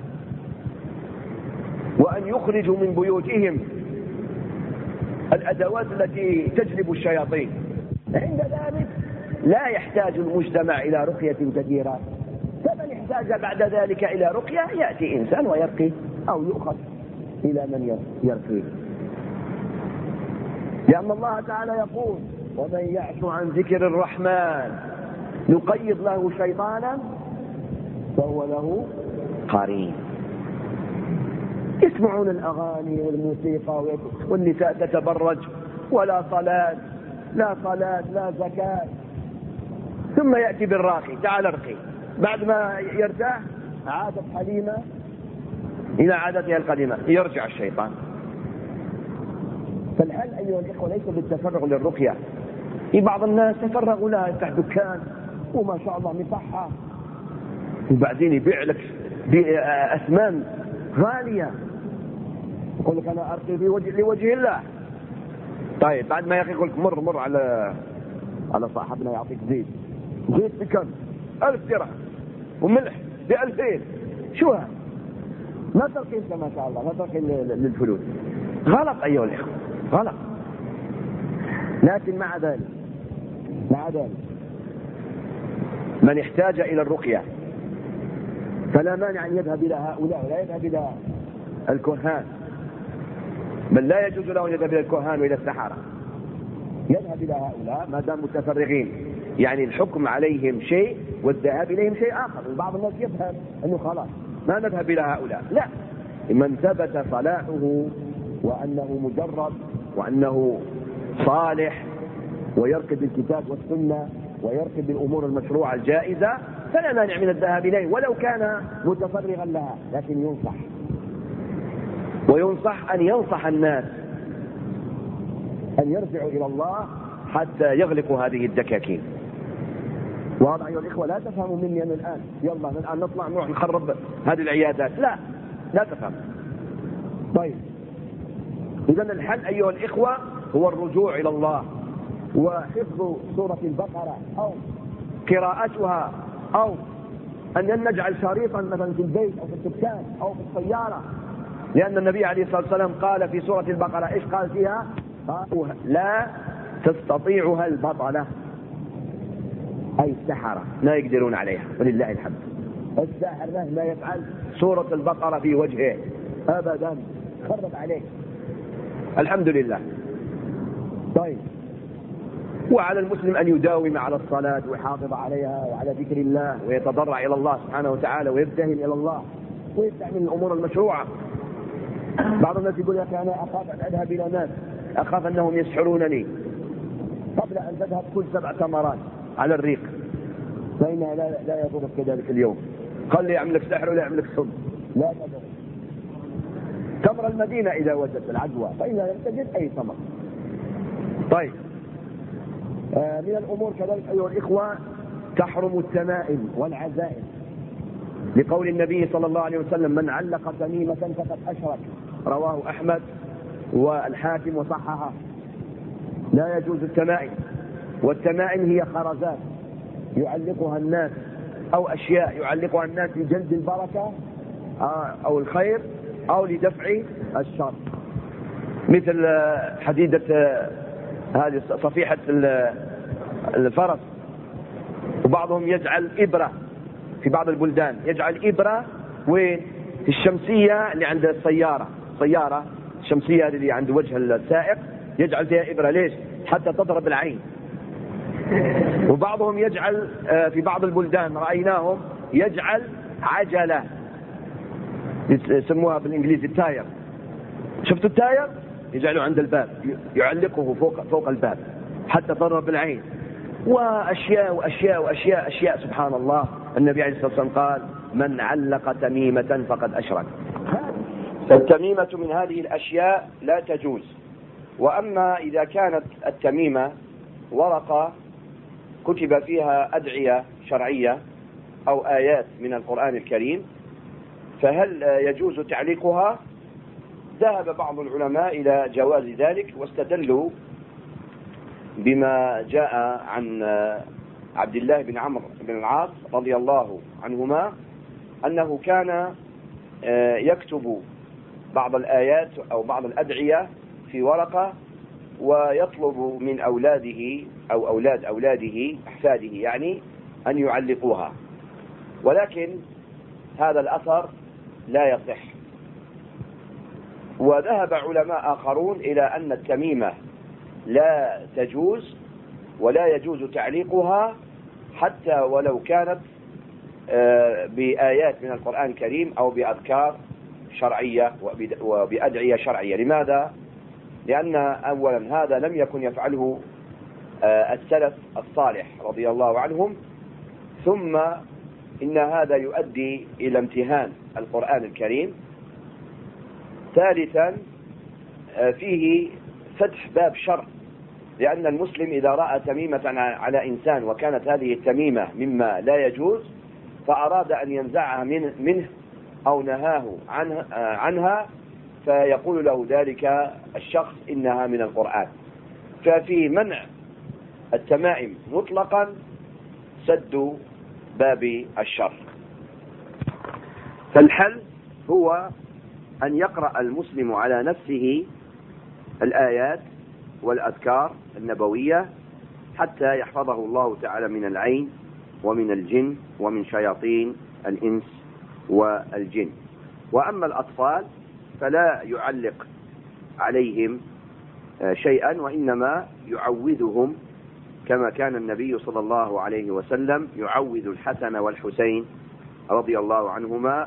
وأن يخرجوا من بيوتهم الأدوات التي تجلب الشياطين. عند ذلك لا يحتاج المجتمع إلى رقية كثيرة، فمن احتاج بعد ذلك إلى رقية يأتي إنسان ويرقي أو يؤخذ إلى من يرقيه. لأن الله تعالى يقول: ومن يعش عن ذكر الرحمن نقيض له شيطانا فهو له قرين. يسمعون الأغاني والموسيقى والنساء تتبرج، ولا صلاة لا زكاة، ثم يأتي بالراقي: تعال ارقي. بعد ما يرتاح عادت حليمة إلى عادتها القديمة، يرجع الشيطان. فالحل أيها الإخوة ليس بالتفرغ للرقية. في بعض الناس تفرغوا لها، يفتح دكان وما شاء الله مصحة، وبعدين يبيع لك بأثمان غالية، يقول لك أنا أرقي لوجه الله. طيب بعد ما يقول لك مر على صاحبنا يعطيك زيت بكم؟ 1000 درهم، وملح ب2000. شو هذا؟ ما ترقي انت ما شاء الله، ما ترقي للفلوس. غلط أيها الإخوة، غلط. لكن مع ذلك من احتاج إلى الرقية فلا مانع أن يذهب إلى هؤلاء ولا يذهب إلى الكهان، بل لا يجوز له أن يذهب إلى الكهان وإلى السحرة. يذهب إلى هؤلاء ما دام متفرغين، يعني الحكم عليهم شيء والذهاب إليهم شيء آخر. بعض الناس يفهم أنه خلاص ما نذهب إلى هؤلاء. لا، من ثبت صلاحه وأنه مجرد وأنه صالح ويركب الكتاب والسنة ويركب الأمور المشروعة الجائزة فلا مانع من الذهاب إليه ولو كان متفرغا لها. لكن وينصح أن ينصح الناس أن يرجعوا إلى الله حتى يغلقوا هذه الدكاكين. واضح أيها الإخوة؟ لا تفهموا مني أن الآن نطلع نروح نخرب هذه العيادات. لا تفهم. طيب، إذن الحل أيها الإخوة هو الرجوع إلى الله وحفظ سورة البقرة أو قراءتها، أو أن نجعل شريطا مثلا في البيت أو في الدكان أو في السيارة. لأن النبي عليه الصلاة والسلام قال في سورة البقرة إيش قال فيها؟ قالوا لا تستطيعها البطلة، أي السحرة لا يقدرون عليها، ولله الحمد. الساحر مهما يفعل سورة البقرة في وجهه أبدا خرب عليه، الحمد لله. طيب، وعلى المسلم أن يداوم على الصلاة ويحافظ عليها وعلى ذكر الله ويتضرع إلى الله سبحانه وتعالى ويبتهل إلى الله ويفتح من الأمور المشروعة. بعض الناس يقول: يا أخي أنا أخاف أن أذهب إلى ناس، أخاف أنهم يسحرونني. قبل أن تذهب كل 7 تمرات على الريق، فإنها لا يضرك كذلك اليوم. قال لي يعمل لك سحر ولا يعمل لك سم، لا تضر. تمر المدينة إذا وجدت العدوى، فإذا لم تجد أي تمر. طيب، من الأمور كذلك أيها الإخوة تحرم التمائم والعزائم، لقول النبي صلى الله عليه وسلم: من علق تميمة فقد أشرك. رواه أحمد والحاكم وصححه. لا يجوز التمائم. والتمائم هي خرزات يعلقها الناس أو أشياء يعلقها الناس لجلب البركة أو الخير أو لدفع الشر، مثل حديدة هذه صفيحة الفرس. وبعضهم يجعل إبرة، في بعض البلدان يجعل إبرة وين؟ في الشمسية اللي عند السيارة، سيارة الشمسية اللي عند وجه السائق يجعل فيها إبرة. ليش؟ حتى تضرب العين. وبعضهم يجعل في بعض البلدان رأيناهم يجعل عجلة يسموها بالإنجليزي التاير. شفتوا التاير؟ يجعله عند الباب، يعلقه فوق الباب حتى تضرب العين. وأشياء وأشياء وأشياء أشياء سبحان الله. النبي عليه الصلاة والسلام قال: من علق تميمة فقد أشرك. فالتميمة من هذه الأشياء لا تجوز. وأما إذا كانت التميمة ورقة كتب فيها أدعية شرعية أو آيات من القرآن الكريم، فهل يجوز تعليقها؟ ذهب بعض العلماء إلى جواز ذلك، واستدلوا بما جاء عن عبد الله بن عمرو بن العاص رضي الله عنهما أنه كان يكتب بعض الآيات أو بعض الأدعية في ورقة، ويطلب من أولاده أو أولاد أولاده أحفاده يعني أن يعلقوها. ولكن هذا الأثر لا يصح. وذهب علماء آخرون إلى أن التميمة لا تجوز ولا يجوز تعليقها حتى ولو كانت بآيات من القرآن الكريم أو بأذكار شرعية وبأدعية شرعية. لماذا؟ لأن أولا هذا لم يكن يفعله السلف الصالح رضي الله عنهم، ثم إن هذا يؤدي إلى امتهان القرآن الكريم. ثالثا فيه فتح باب شر، لأن المسلم إذا رأى تميمة على إنسان وكانت هذه التميمة مما لا يجوز فأراد أن ينزعها منه أو نهاه عنها، فيقول له ذلك الشخص إنها من القرآن. ففي منع التمائم مطلقا سد باب الشر. فالحل هو أن يقرأ المسلم على نفسه الآيات والأذكار النبوية حتى يحفظه الله تعالى من العين ومن الجن ومن شياطين الإنس والجن. وأما الأطفال فلا يعلق عليهم شيئا، وإنما يعوذهم كما كان النبي صلى الله عليه وسلم يعوذ الحسن والحسين رضي الله عنهما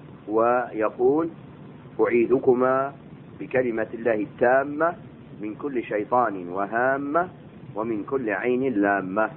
ويقول: أعيذكما بكلمة الله التامة من كل شيطان وهامة ومن كل عين لامة.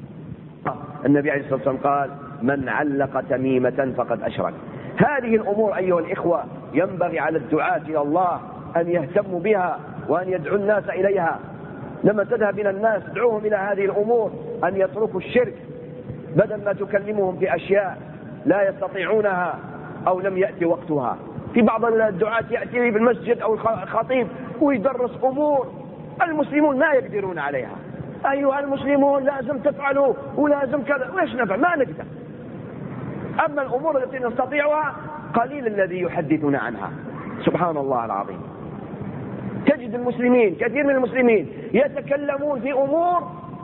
النبي عليه الصلاة والسلام قال: من علق تميمة فقد أشرك. هذه الأمور أيها الإخوة ينبغي على الدعاة إلى الله أن يهتموا بها وأن يدعوا الناس إليها. لما تذهب إلى الناس ادعوهم إلى هذه الأمور، أن يتركوا الشرك بدل ما تكلمهم بأشياء لا يستطيعونها أو لم يأتي وقتها. في بعض الدعاة يأتي بالمسجد أو الخطيب ويدرس أمور المسلمون ما يقدرون عليها. أيها المسلمون لازم تفعلوا ولازم كذا، وإيش نفع؟ ما نقدر. أما الأمور التي نستطيعها قليل الذي يحدثنا عنها. سبحان الله العظيم. تجد المسلمين كثير من المسلمين يتكلمون في أمور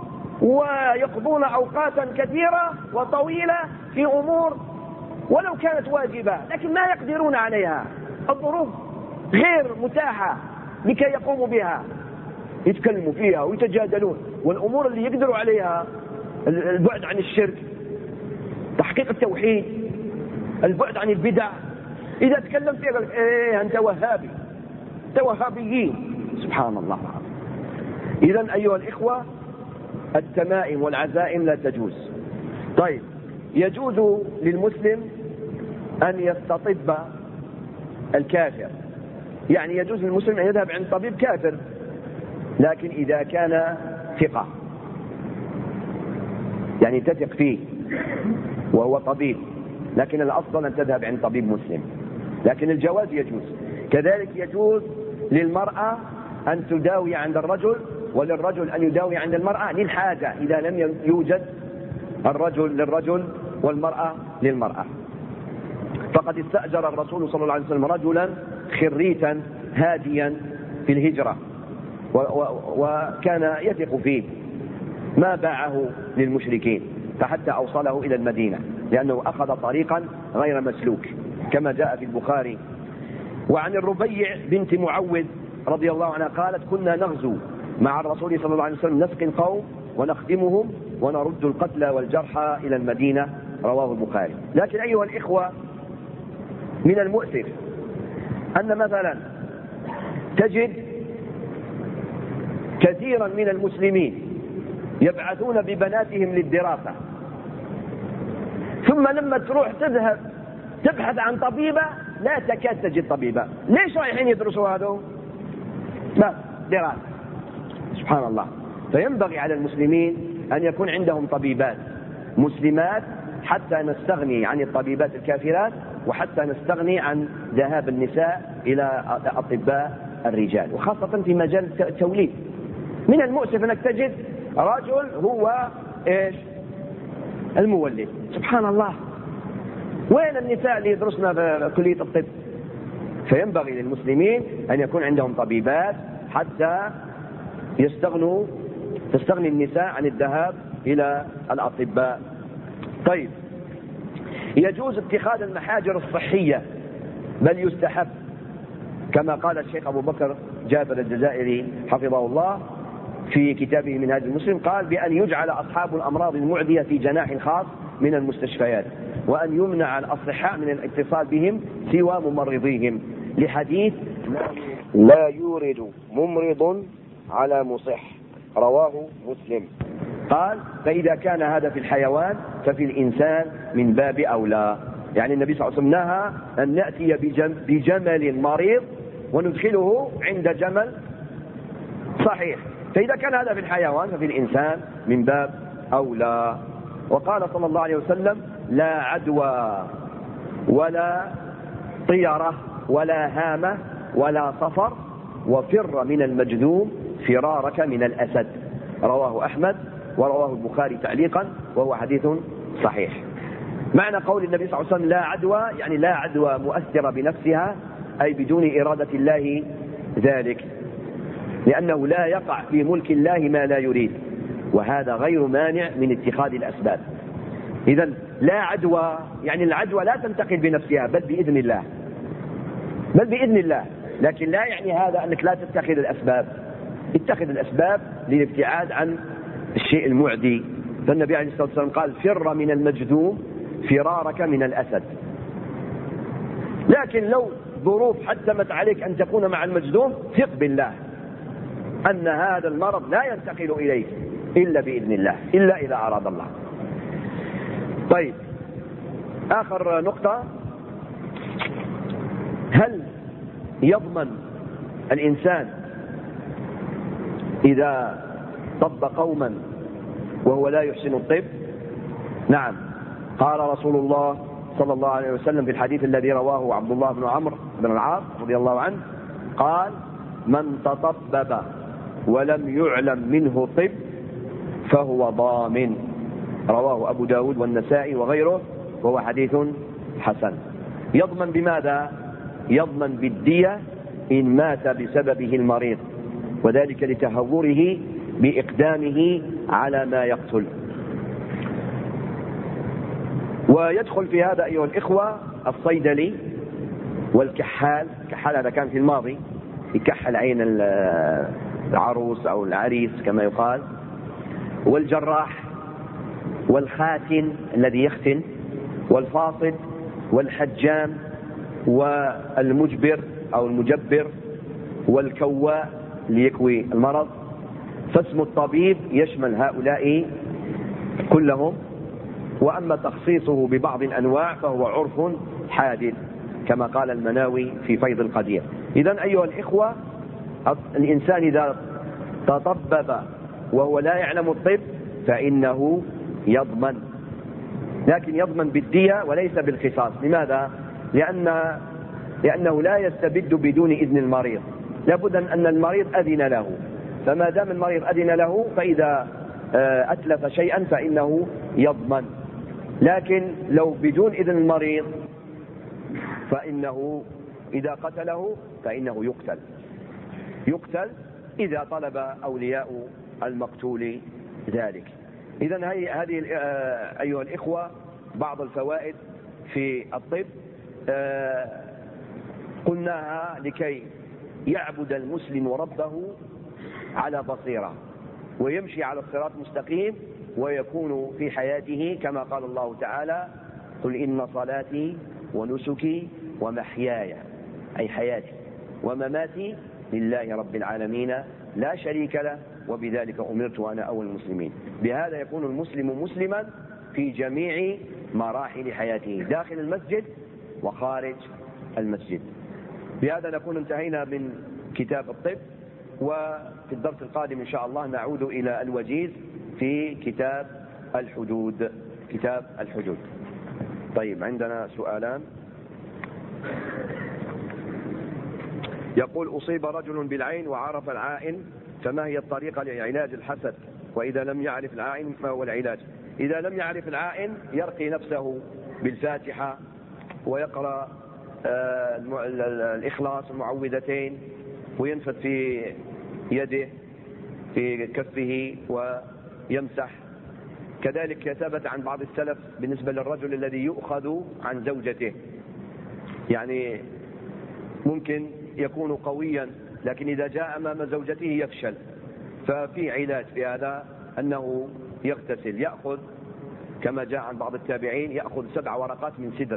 ويقضون أوقاتا كثيرة وطويلة في أمور ولو كانت واجبة، لكن ما يقدرون عليها. الظروف غير متاحة لكي يقوموا بها، يتكلموا فيها ويتجادلون. والأمور اللي يقدروا عليها البعد عن الشرك، تحقيق التوحيد، البعد عن البدع. إذا تكلمت فيها قال إيه أنت وهابي، أنت وهابيين. سبحان الله. إذن أيها الإخوة التمائم والعزائم لا تجوز. طيب، يجوز للمسلم أن يستطب الكافر، يعني يجوز للمسلم أن يذهب عند طبيب كافر، لكن إذا كان ثقة، يعني تثق فيه وهو طبيب، لكن الأفضل أن تذهب عند طبيب مسلم، لكن الجواز يجوز. كذلك يجوز للمرأة أن تداوي عند الرجل، وللرجل أن يداوي عند المرأة للحاجة، إذا لم يوجد الرجل للرجل والمرأة للمرأة. فقد استأجر الرسول صلى الله عليه وسلم رجلا خريتا هاديا في الهجرة، وكان يثق فيه ما باعه للمشركين، فحتى أوصله إلى المدينة، لأنه أخذ طريقا غير مسلوك كما جاء في البخاري. وعن الربيع بنت معوذ رضي الله عنها قالت: كنا نغزو مع الرسول صلى الله عليه وسلم، نسقي القوم ونخدمهم ونرد القتلى والجرحى إلى المدينة، رواه البخاري. لكن أيها الإخوة، من المؤسف أن مثلا تجد كثيرا من المسلمين يبعثون ببناتهم للدراسة، ثم لما تروح تذهب تبحث عن طبيبة لا تكاد تجد طبيبة. ليش رايحين يدرسوا هذا؟ لا، دراسة. سبحان الله. فينبغي على المسلمين أن يكون عندهم طبيبات مسلمات حتى نستغني عن الطبيبات الكافرات، وحتى نستغني عن ذهاب النساء إلى أطباء الرجال، وخاصة في مجال التوليد. من المؤسف أنك تجد رجل هو إيش؟ المولد. سبحان الله. وين النساء اللي يدرسنا في كلية الطب؟ فينبغي للمسلمين أن يكون عندهم طبيبات حتى تستغني النساء عن الذهاب إلى الأطباء. طيب، يجوز اتخاذ المحاجر الصحية، بل يستحب، كما قال الشيخ أبو بكر جابر الجزائري حفظه الله في كتابه منهاج المسلم، قال: بأن يجعل أصحاب الأمراض المعدية في جناح خاص من المستشفيات، وأن يمنع الأصحاء من الاتصال بهم سوى ممرضيهم، لحديث لا يورد ممرض على مصح، رواه مسلم. قال: فإذا كان هذا في الحيوان ففي الإنسان من باب أولى. يعني النبي صلى الله عليه وسلم نهى أن نأتي بجمل مريض وندخله عند جمل صحيح، فإذا كان هذا في الحيوان ففي الإنسان من باب أولى. وقال صلى الله عليه وسلم: لا عدوى ولا طيرة ولا هامة ولا صفر، وفر من المجذوم فرارك من الأسد، رواه أحمد ورواه البخاري تعليقا، وهو حديث صحيح. معنى قول النبي صلى الله عليه وسلم لا عدوى، يعني لا عدوى مؤثرة بنفسها، أي بدون إرادة الله ذلك، لأنه لا يقع في ملك الله ما لا يريد، وهذا غير مانع من اتخاذ الأسباب. إذن لا عدوى، يعني العدوى لا تنتقل بنفسها بل بإذن الله، لكن لا يعني هذا أنك لا تتخذ الأسباب. اتخذ الأسباب للابتعاد عن الشيء المعدي. فالنبي عليه الصلاة والسلام قال: فر من المجذوم فرارك من الأسد. لكن لو ظروف حتمت عليك أن تكون مع المجذوم، ثق بالله أن هذا المرض لا ينتقل إليك إلا بإذن الله، إلا إذا أراد الله. طيب، آخر نقطة: هل يضمن الإنسان إذا طب قوما وهو لا يحسن الطب؟ نعم. قال رسول الله صلى الله عليه وسلم في الحديث الذي رواه عبد الله بن عمرو بن العاص رضي الله عنه، قال: من تطبب ولم يعلم منه طب فهو ضامن، رواه أبو داود والنسائي وغيره، وهو حديث حسن. يضمن بماذا؟ يضمن بالدية إن مات بسببه المريض، وذلك لتهوره بإقدامه على ما يقتل. ويدخل في هذا أيها الإخوة الصيدلي والكحال. الكحال هذا كان في الماضي يكحل عين العروس أو العريس كما يقال، والجراح والخاتن الذي يختن، والفاصد والحجام والمجبر أو المجبر والكواء ليكوي المرض. فاسم الطبيب يشمل هؤلاء كلهم، وأما تخصيصه ببعض الأنواع فهو عرف حادث كما قال المناوي في فيض القدير. إذن أيها الإخوة، الإنسان إذا تطبب وهو لا يعلم الطب فإنه يضمن، لكن يضمن بالدية وليس بالقصاص. لماذا؟ لأنه لا يستبد بدون إذن المريض، لابد أن المريض أذن له، فما دام المريض أذن له فإذا أتلف شيئا فإنه يضمن. لكن لو بدون إذن المريض فإنه إذا قتله فإنه يقتل إذا طلب أولياء المقتول ذلك. إذن هذه أيها الإخوة بعض الفوائد في الطب قلناها لكي يعبد المسلم ربه على بصيرة ويمشي على الصراط المستقيم ويكون في حياته كما قال الله تعالى: قل إن صلاتي ونسكي ومحياي أي حياتي ومماتي لله رب العالمين لا شريك له وبذلك أمرت وأنا أول المسلمين. بهذا يكون المسلم مسلما في جميع مراحل حياته داخل المسجد وخارج المسجد. بهذا نكون انتهينا من كتاب الطب، وفي الدرس القادم إن شاء الله نعود إلى الوجيز في كتاب الحدود. طيب، عندنا سؤالان. يقول: أصيب رجل بالعين وعرف العائن، فما هي الطريقة لعلاج الحسد؟ وإذا لم يعرف العائن ما هو العلاج؟ إذا لم يعرف العائن يرقي نفسه بالفاتحة ويقرأ الإخلاص المعوذتين وينفث في يده في كفه ويمسح. كذلك ثبت عن بعض السلف بالنسبة للرجل الذي يؤخذ عن زوجته، يعني ممكن يكون قويا لكن إذا جاء أمام زوجته يفشل، ففي علاج في هذا أنه يغتسل، يأخذ كما جاء عن بعض التابعين يأخذ 7 ورقات من سدر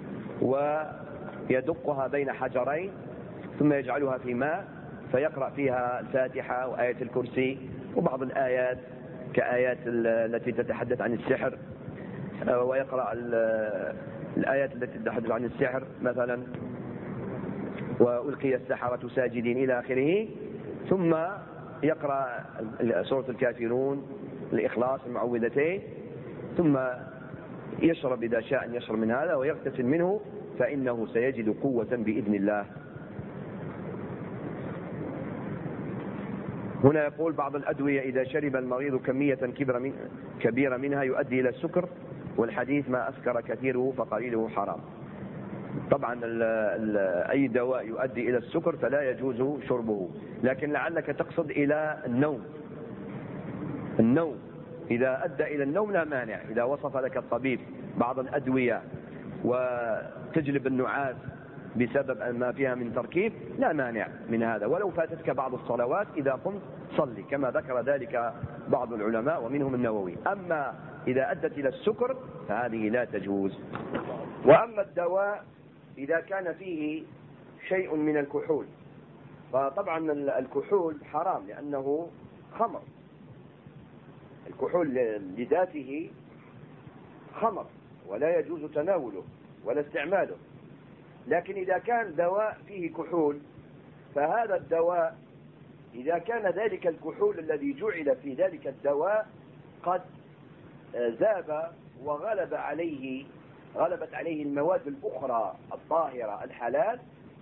ويدقها بين حجرين ثم يجعلها في ماء فيقرأ فيها الفاتحة وآية الكرسي وبعض الآيات كآيات التي تتحدث عن السحر، ويقرأ الآيات التي تتحدث عن السحر مثلا وألقي السحرة ساجدين إلى آخره، ثم يقرأ سورة الكافرون، الإخلاص، المعوذتين، ثم يشرب إذا شاء أن يشرب من هذا ويغتسل منه فإنه سيجد قوة بإذن الله. هنا يقول: بعض الأدوية إذا شرب المريض كمية كبيرة منها يؤدي إلى السكر، والحديث ما أسكر كثيره فقليله حرام. طبعا أي دواء يؤدي إلى السكر فلا يجوز شربه، لكن لعلك تقصد إلى النوم إذا أدى إلى النوم لا مانع. إذا وصف لك الطبيب بعض الأدوية وتجلب النعاس بسبب ما فيها من تركيب لا مانع من هذا، ولو فاتتك بعض الصلوات إذا قمت صلي كما ذكر ذلك بعض العلماء ومنهم النووي. أما إذا أدت إلى السكر فهذه لا تجوز. وأما الدواء إذا كان فيه شيء من الكحول، فطبعا الكحول حرام لأنه خمر، الكحول لذاته خمر ولا يجوز تناوله ولا استعماله. لكن إذا كان دواء فيه كحول فهذا الدواء إذا كان ذلك الكحول الذي جعل في ذلك الدواء قد ذاب وغلبت عليه المواد الأخرى الطاهرة الحلال،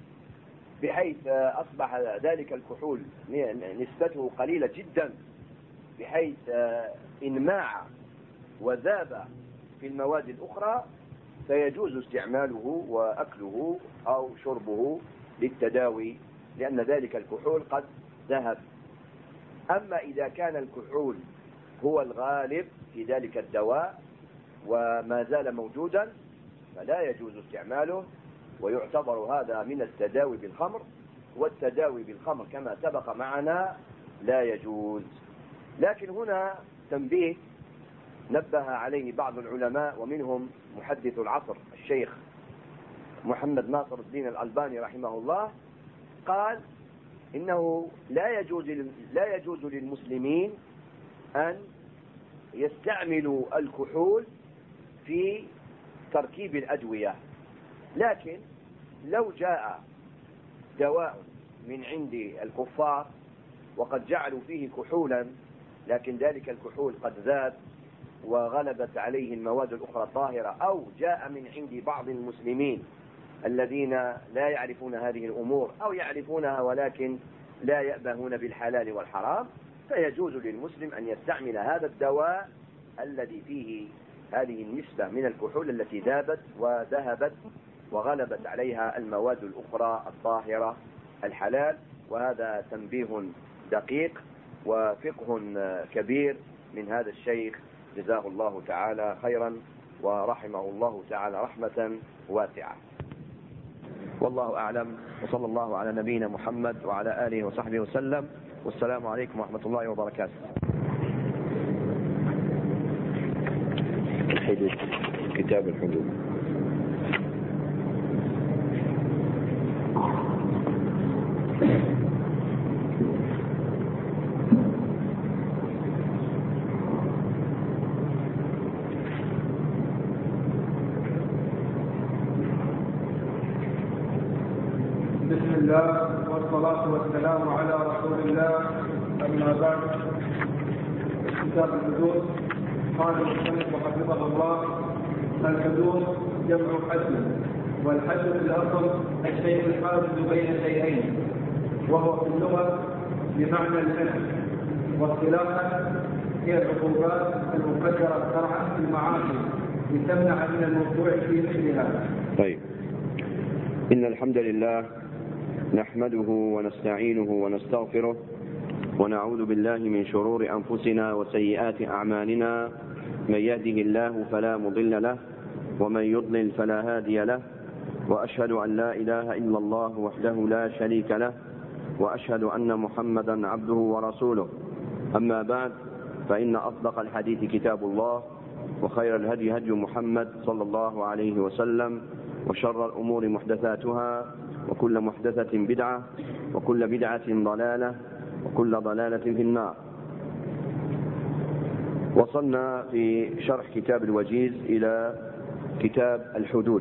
بحيث أصبح ذلك الكحول نسبته قليلة جدا، بحيث إن ماع وذاب في المواد الأخرى فيجوز استعماله وأكله أو شربه للتداوي لأن ذلك الكحول قد ذهب. أما إذا كان الكحول هو الغالب في ذلك الدواء وما زال موجودا فلا يجوز استعماله، ويعتبر هذا من التداوي بالخمر، والتداوي بالخمر كما سبق معنا لا يجوز. لكن هنا تنبيه نبه عليه بعض العلماء ومنهم محدث العصر الشيخ محمد ناصر الدين الألباني رحمه الله، قال إنه لا يجوز للمسلمين أن يستعملوا الكحول في تركيب الأدوية، لكن لو جاء دواء من عند الكفار وقد جعلوا فيه كحولا لكن ذلك الكحول قد ذاب وغلبت عليه المواد الأخرى الطاهرة، أو جاء من عند بعض المسلمين الذين لا يعرفون هذه الأمور أو يعرفونها ولكن لا يأبهون بالحلال والحرام، فيجوز للمسلم أن يستعمل هذا الدواء الذي فيه هذه النسبة من الكحول التي ذابت وذهبت وغلبت عليها المواد الأخرى الطاهرة الحلال. وهذا تنبيه دقيق وفقه كبير من هذا الشيخ، جزاه الله تعالى خيرا ورحمه الله تعالى رحمة واسعة. والله أعلم، وصلى الله على نبينا محمد وعلى آله وصحبه وسلم، والسلام عليكم ورحمة الله وبركاته. الحدود، كتاب الحدود. بسم الله والصلاة والسلام على رسول الله. أما بعد، كتاب الحدود قال المصنف حفظه الله: الحدود جمع حد، والحد في الأصل الشيء الحاجز بين شيئين، وهو في اللغة بمعنى الحد، واصطلاحا هي العقوبات المقدرة شرعا في المعاصي لتمنع من الوقوع في مثلها. طيب، إن الحمد لله نحمده ونستعينه ونستغفره، ونعوذ بالله من شرور أنفسنا وسيئات أعمالنا، من يهده الله فلا مضل له، ومن يضلل فلا هادي له، وأشهد أن لا إله إلا الله وحده لا شريك له، وأشهد أن محمدا عبده ورسوله. أما بعد، فإن أصدق الحديث كتاب الله، وخير الهدي هدي محمد صلى الله عليه وسلم، وشر الأمور محدثاتها، وكل محدثة بدعة، وكل بدعة ضلالة، وكل ضلالة في النار. وصلنا في شرح كتاب الوجيز إلى كتاب الحدود.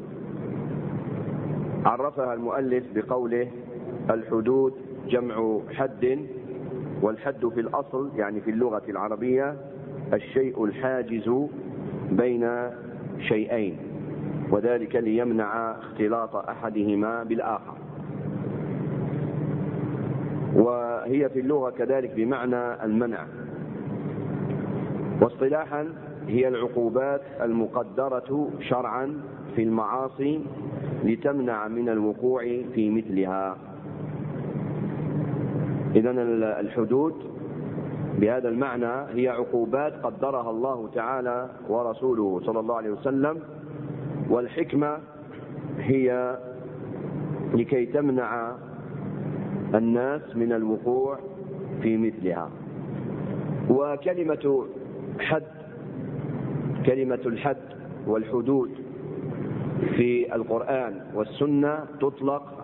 عرفها المؤلف بقوله: الحدود جمع حد، والحد في الأصل يعني في اللغة العربية الشيء الحاجز بين شيئين، وذلك ليمنع اختلاط أحدهما بالآخر. وهي في اللغة كذلك بمعنى المنع. واصطلاحا هي العقوبات المقدرة شرعا في المعاصي لتمنع من الوقوع في مثلها. إذن الحدود بهذا المعنى هي عقوبات قدرها الله تعالى ورسوله صلى الله عليه وسلم، والحكمة هي لكي تمنع الناس من الوقوع في مثلها. وكلمة حد، كلمة الحد والحدود في القرآن والسنة تطلق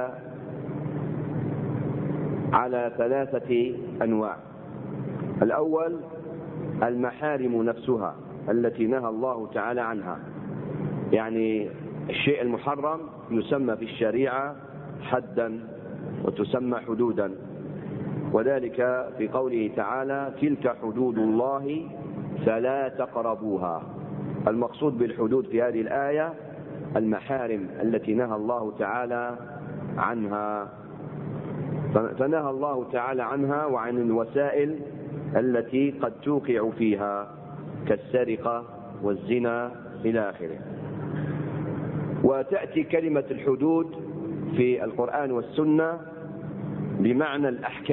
على ثلاثة أنواع. الأول المحارم نفسها التي نهى الله تعالى عنها، يعني الشيء المحرم يسمى في الشريعة حدا وتسمى حدودا، وذلك في قوله تعالى: تلك حدود الله فلا تقربوها. المقصود بالحدود في هذه الآية المحارم التي نهى الله تعالى عنها، فنهى الله تعالى عنها وعن الوسائل التي قد توقع فيها كالسرقة والزنا إلى آخره. وتأتي كلمة الحدود في القرآن والسنة بمعنى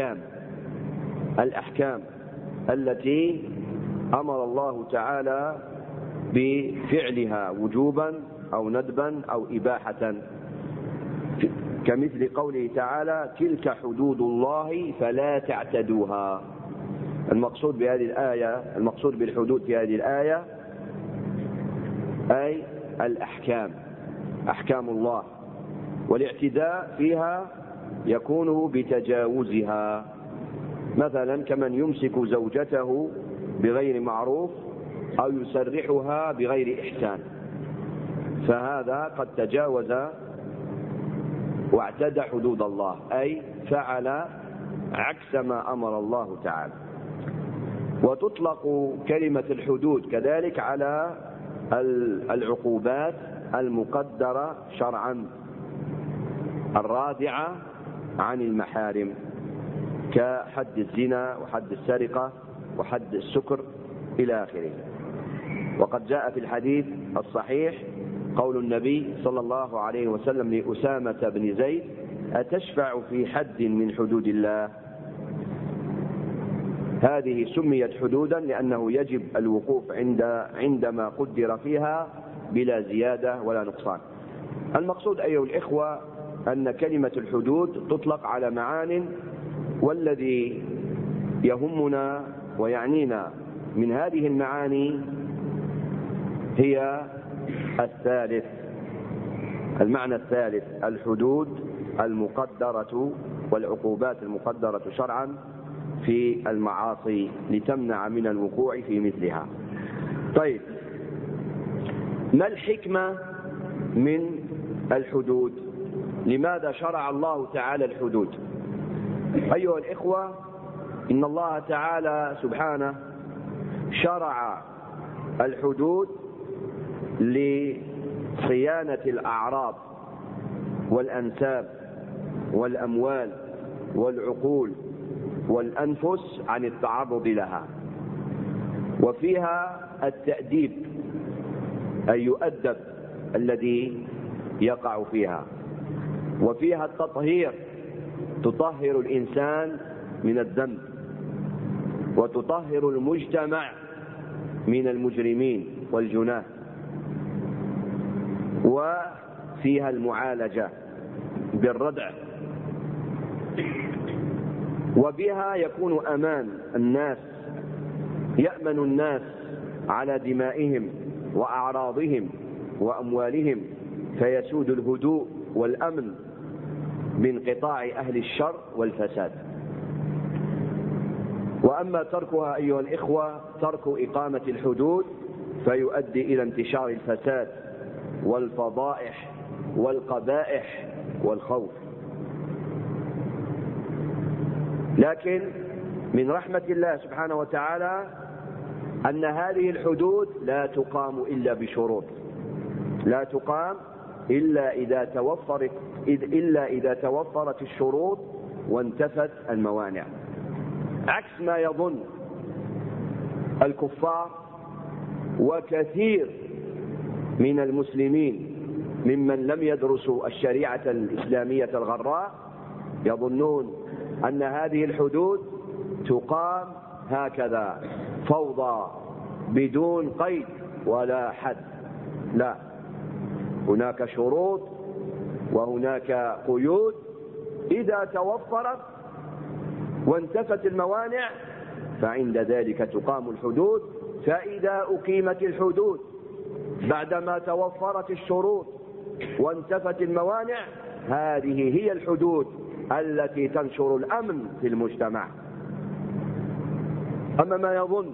الأحكام التي أمر الله تعالى بفعلها وجوبا أو ندبا أو إباحة، كمثل قوله تعالى: تلك حدود الله فلا تعتدوها. المقصود بهذه الآية، المقصود بالحدود في هذه الآية أي الأحكام، أحكام الله، والاعتداء فيها يكون بتجاوزها، مثلا كمن يمسك زوجته بغير معروف أو يسرحها بغير إحسان، فهذا قد تجاوز واعتدى حدود الله، أي فعل عكس ما أمر الله تعالى. وتطلق كلمة الحدود كذلك على العقوبات المقدرة شرعا الرادعة عن المحارم، كحد الزنا وحد السرقة وحد السكر إلى آخره. وقد جاء في الحديث الصحيح قول النبي صلى الله عليه وسلم لأسامة بن زيد: أتشفع في حد من حدود الله؟ هذه سميت حدودا لأنه يجب الوقوف عندما قدر فيها بلا زيادة ولا نقصان. المقصود أيها الإخوة أن كلمة الحدود تطلق على معان، والذي يهمنا ويعنينا من هذه المعاني هي المعنى الثالث: الحدود المقدرة والعقوبات المقدرة شرعا في المعاصي لتمنع من الوقوع في مثلها. طيب، ما الحكمة من الحدود؟ لماذا شرع الله تعالى الحدود؟ أيها الإخوة، إن الله تعالى سبحانه شرع الحدود لصيانة الأعراض والأنساب والأموال والعقول والأنفس عن التعرض لها، وفيها التأديب أن يؤدب الذي يقع فيها، وفيها التطهير، تطهر الإنسان من الذنب وتطهر المجتمع من المجرمين والجناه، وفيها المعالجة بالردع، وبها يكون أمان الناس، يأمن الناس على دمائهم وأعراضهم وأموالهم، فيسود الهدوء والأمن بانقطاع أهل الشر والفساد. وأما تركها أيها الإخوة، ترك إقامة الحدود فيؤدي إلى انتشار الفساد والفضائح والقبائح والخوف. لكن من رحمة الله سبحانه وتعالى أن هذه الحدود لا تقام إلا بشروط، لا تقام إلا إذا توفرت الشروط وانتفت الموانع، عكس ما يظن الكفار وكثير من المسلمين ممن لم يدرسوا الشريعة الإسلامية الغراء. يظنون أن هذه الحدود تقام هكذا فوضى بدون قيد ولا حد. لا، هناك شروط وهناك قيود، إذا توفرت وانتفت الموانع فعند ذلك تقام الحدود. فإذا أقيمت الحدود بعدما توفرت الشروط وانتفت الموانع، هذه هي الحدود التي تنشر الأمن في المجتمع. أما ما يظن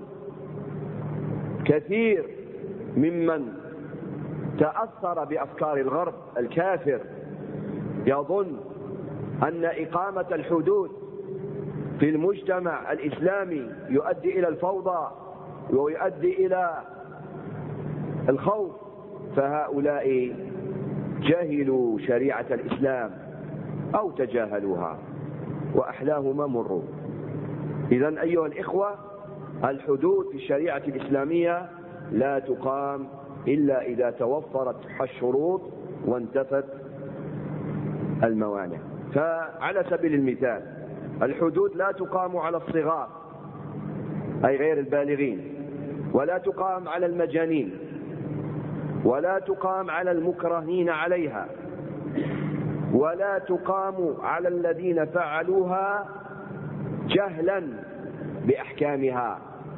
كثير ممن تأثر بأفكار الغرب الكافر، يظن أن إقامة الحدود في المجتمع الإسلامي يؤدي إلى الفوضى ويؤدي إلى الخوف، فهؤلاء جهلوا شريعة الإسلام أو تجاهلوها وأحلاهما مروا. إذن أيها الإخوة، الحدود في الشريعة الإسلامية لا تقام إلا إذا توفرت الشروط وانتفت الموانع. فعلى سبيل المثال، الحدود لا تقام على الصغار أي غير البالغين، ولا تقام على المجانين، ولا تقام على المكرهين عليها، ولا تقام على الذين فعلوها جهلا بأحكامها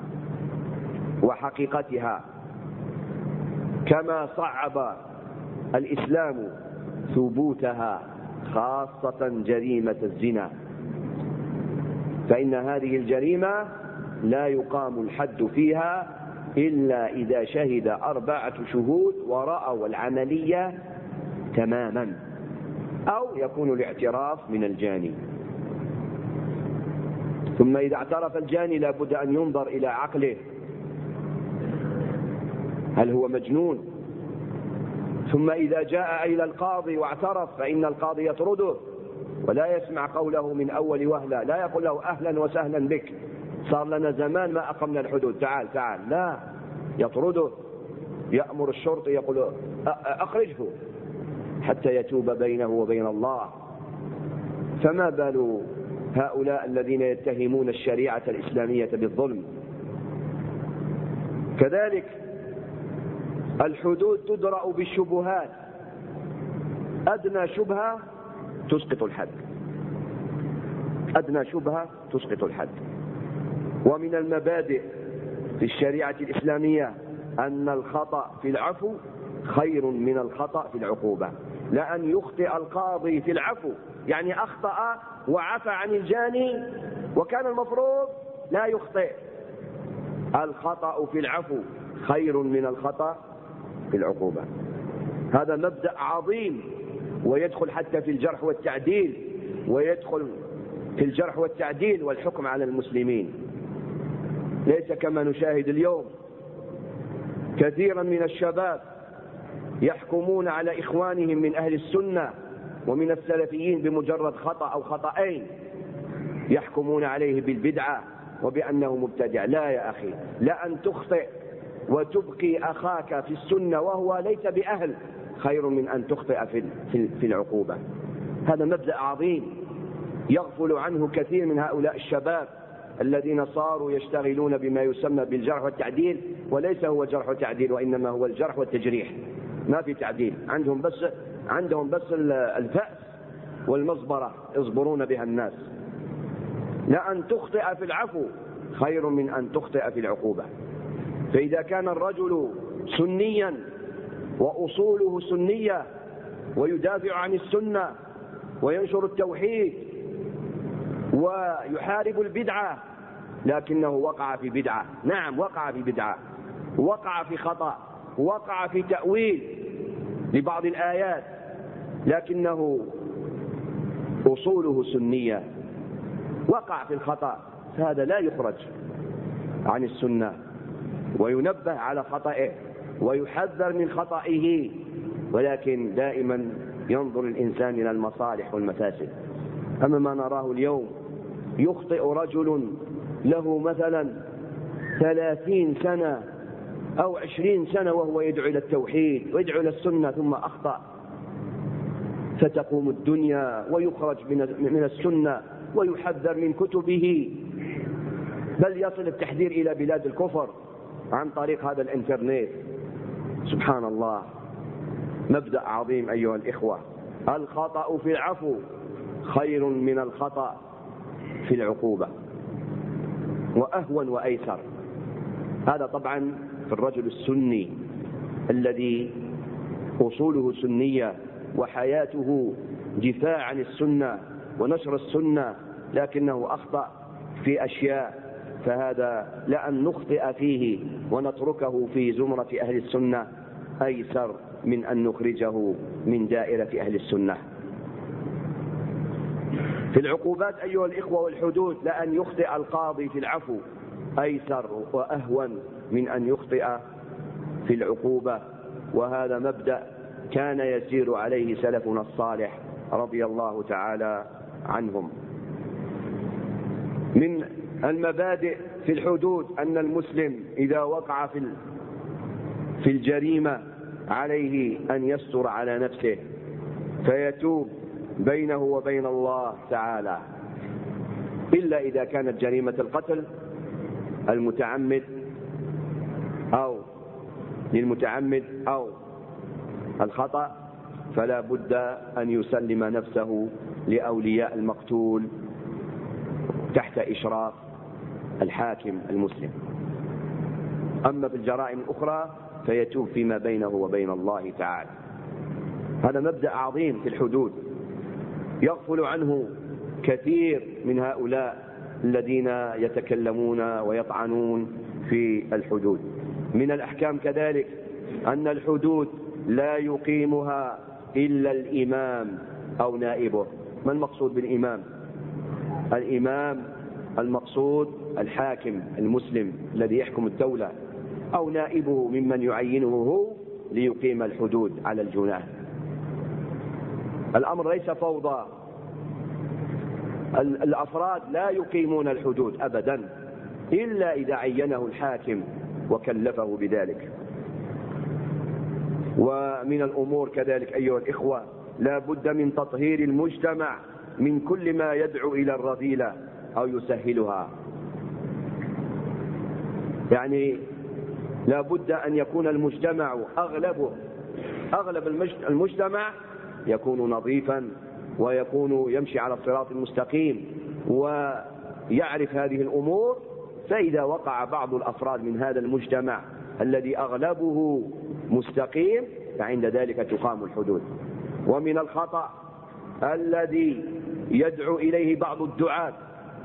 وحقيقتها، كما صعب الإسلام ثبوتها، خاصة جريمة الزنا، فإن هذه الجريمة لا يقام الحد فيها إلا إذا شهد 4 شهود ورأوا العملية تماما، أو يكون الاعتراف من الجاني. ثم إذا اعترف الجاني لابد أن ينظر إلى عقله، هل هو مجنون؟ ثم إذا جاء إلى القاضي واعترف فإن القاضي يطرده ولا يسمع قوله من أول وهلة، لا يقول له أهلا وسهلا بك، صار لنا زمان ما أقمنا الحدود، تعال تعال، لا، يطرده، يأمر الشرطي يقول أخرجه حتى يتوب بينه وبين الله. فما بال هؤلاء الذين يتهمون الشريعة الإسلامية بالظلم. كذلك الحدود تدرأ بالشبهات، أدنى شبهة تسقط الحد، أدنى شبهة تسقط الحد. ومن المبادئ في الشريعة الإسلامية أن الخطأ في العفو خير من الخطأ في العقوبة. لأن يخطئ القاضي في العفو يعني أخطأ وعفى عن الجاني وكان المفروض لا يخطئ. الخطأ في العفو خير من الخطأ في العقوبة. هذا مبدأ عظيم، ويدخل حتى في الجرح والتعديل، ويدخل في الجرح والتعديل والحكم على المسلمين. ليس كما نشاهد اليوم كثيرا من الشباب يحكمون على إخوانهم من أهل السنة ومن السلفيين بمجرد خطأ أو خطأين، يحكمون عليه بالبدعة وبأنه مبتدع. لا يا أخي، لا أن تخطئ وتبقي أخاك في السنة وهو ليس بأهل خير من أن تخطئ في العقوبة. هذا مبدأ عظيم يغفل عنه كثير من هؤلاء الشباب الذين صاروا يشتغلون بما يسمى بالجرح والتعديل، وليس هو جرح وتعديل وإنما هو الجرح والتجريح، ما في تعديل. عندهم بس الفأس والمصبرة يصبرون بها الناس. لأن تخطئ في العفو خير من أن تخطئ في العقوبة. فإذا كان الرجل سنيا وأصوله سنية ويدافع عن السنة وينشر التوحيد ويحارب البدعة، لكنه وقع في بدعة، نعم وقع في بدعة، وقع في خطأ، وقع في تأويل لبعض الآيات، لكنه أصوله سنية، وقع في الخطأ، فهذا لا يخرج عن السنة، وينبه على خطئه ويحذر من خطئه، ولكن دائما ينظر الإنسان إلى المصالح والمفاسد. أما ما نراه اليوم يخطئ رجل له مثلا 30 سنة أو 20 سنة وهو يدعو إلى التوحيد ويدعو إلى السنة ثم أخطأ، فتقوم الدنيا ويخرج من السنة ويحذر من كتبه، بل يصل التحذير إلى بلاد الكفر عن طريق هذا الإنترنت. سبحان الله، مبدأ عظيم أيها الإخوة. الخطأ في العفو خير من الخطأ في العقوبة، وأهون وأيسر. هذا طبعا في الرجل السني الذي أصوله سنية وحياته دفاع عن السنة ونشر السنة، لكنه أخطأ في أشياء، فهذا لأن نخطئ فيه ونتركه في زمرة أهل السنة أيسر من أن نخرجه من دائرة أهل السنة. في العقوبات أيها الإخوة والحدود، لأن يخطئ القاضي في العفو أيسر وأهون من أن يخطئ في العقوبة، وهذا مبدأ كان يسير عليه سلفنا الصالح رضي الله تعالى عنهم. من المبادئ في الحدود أن المسلم إذا وقع في الجريمة عليه أن يستر على نفسه فيتوب بينه وبين الله تعالى، إلا إذا كانت جريمة القتل المتعمد أو للمتعمد أو الخطأ، فلا بد أن يسلم نفسه لأولياء المقتول تحت إشراف الحاكم المسلم. أما في الجرائم الأخرى فيتوب فيما بينه وبين الله تعالى. هذا مبدأ عظيم في الحدود يغفل عنه كثير من هؤلاء الذين يتكلمون ويطعنون في الحدود. من الأحكام كذلك أن الحدود لا يقيمها إلا الإمام أو نائبه. ما المقصود بالإمام؟ الإمام المقصود الحاكم المسلم الذي يحكم الدولة، أو نائبه ممن يعينه هو ليقيم الحدود على الجناه. الأمر ليس فوضى، الأفراد لا يقيمون الحدود أبدا إلا إذا عينه الحاكم وكلفه بذلك. ومن الأمور كذلك أيها الإخوة لا بد من تطهير المجتمع من كل ما يدعو إلى الرذيلة أو يسهلها. يعني لا بد أن يكون المجتمع أغلب المجتمع يكون نظيفا، ويكون يمشي على الصراط المستقيم ويعرف هذه الأمور. فإذا وقع بعض الأفراد من هذا المجتمع الذي أغلبه مستقيم فعند ذلك تقام الحدود. ومن الخطأ الذي يدعو إليه بعض الدعاة،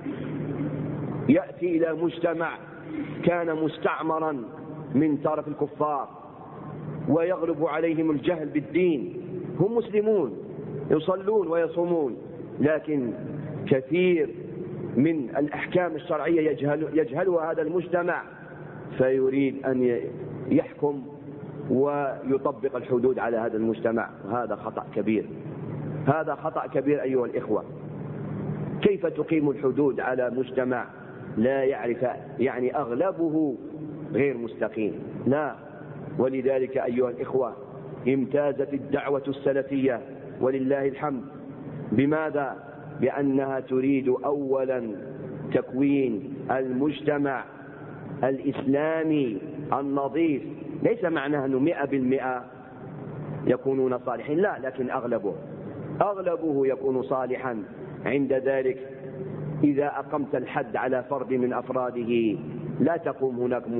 يأتي إلى مجتمع كان مستعمرا من طرف الكفار ويغلب عليهم الجهل بالدين، هم مسلمون يصلون ويصومون، لكن كثير من الأحكام الشرعية يجهلها هذا المجتمع، فيريد أن يحكم ويطبق الحدود على هذا المجتمع. هذا خطأ كبير، هذا خطأ كبير أيها الإخوة. كيف تقيم الحدود على مجتمع لا يعرف، يعني أغلبه غير مستقيم؟ لا. ولذلك أيها الإخوة امتازت الدعوة السلفية ولله الحمد. بماذا؟ بأنها تريد أولا تكوين المجتمع الإسلامي النظيف. ليس معناه أنه 100% يكونون صالحين، لا، لكن أغلبه يكون صالحا. عند ذلك إذا أقمت الحد على فرد من أفراده لا تقوم هناك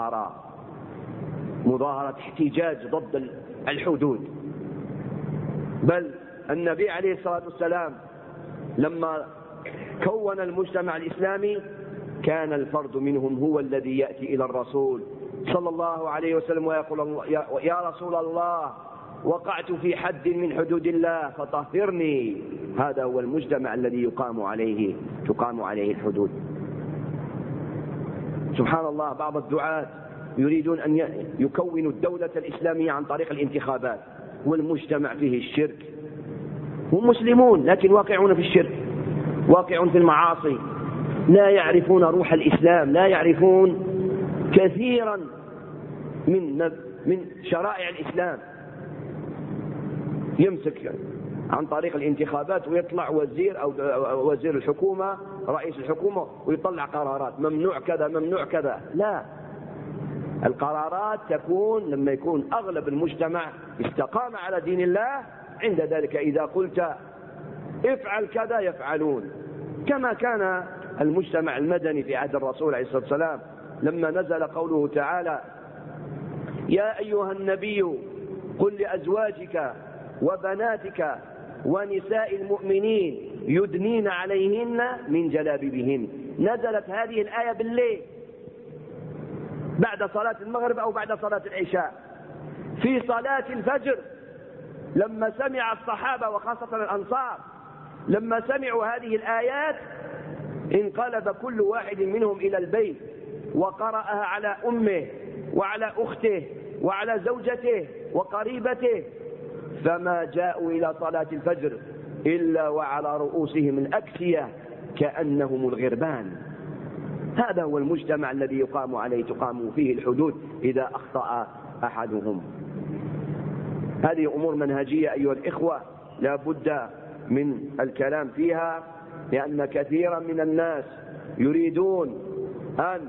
مظاهرة احتجاج ضد الحدود، بل النبي عليه الصلاة والسلام لما كون المجتمع الإسلامي كان الفرد منهم هو الذي يأتي إلى الرسول صلى الله عليه وسلم ويقول: يا رسول الله، وقعت في حد من حدود الله فطهرني. هذا هو المجتمع الذي تقام عليه الحدود. سبحان الله، بعض الدعاة يريدون أن يكونوا الدولة الإسلامية عن طريق الانتخابات، والمجتمع فيه الشرك. هم مسلمون لكن واقعون في الشرك، واقعون في المعاصي، لا يعرفون روح الإسلام، لا يعرفون كثيرا من شرائع الإسلام. يمسك عن طريق الانتخابات ويطلع وزير أو وزير الحكومة، رئيس الحكومة، ويطلع قرارات ممنوع كذا ممنوع كذا. لا، القرارات تكون لما يكون أغلب المجتمع استقام على دين الله. عند ذلك إذا قلت افعل كذا يفعلون، كما كان المجتمع المدني في عهد الرسول عليه الصلاة والسلام لما نزل قوله تعالى: يا أيها النبي قل لأزواجك وبناتك ونساء المؤمنين يدنين عليهن من جلابيبهن. نزلت هذه الآية بالليل بعد صلاة المغرب أو بعد صلاة العشاء. في صلاة الفجر لما سمع الصحابة وخاصة الأنصار لما سمعوا هذه الآيات انقلب كل واحد منهم إلى البيت وقرأها على أمه وعلى أخته وعلى زوجته وقريبته، فما جاءوا إلى صلاة الفجر إلا وعلى رؤوسهم الأكسية كأنهم الغربان. هذا هو المجتمع الذي تقام فيه الحدود إذا أخطأ أحدهم. هذه أمور منهجية أيها الإخوة لا بد من الكلام فيها، لأن كثيرا من الناس يريدون أن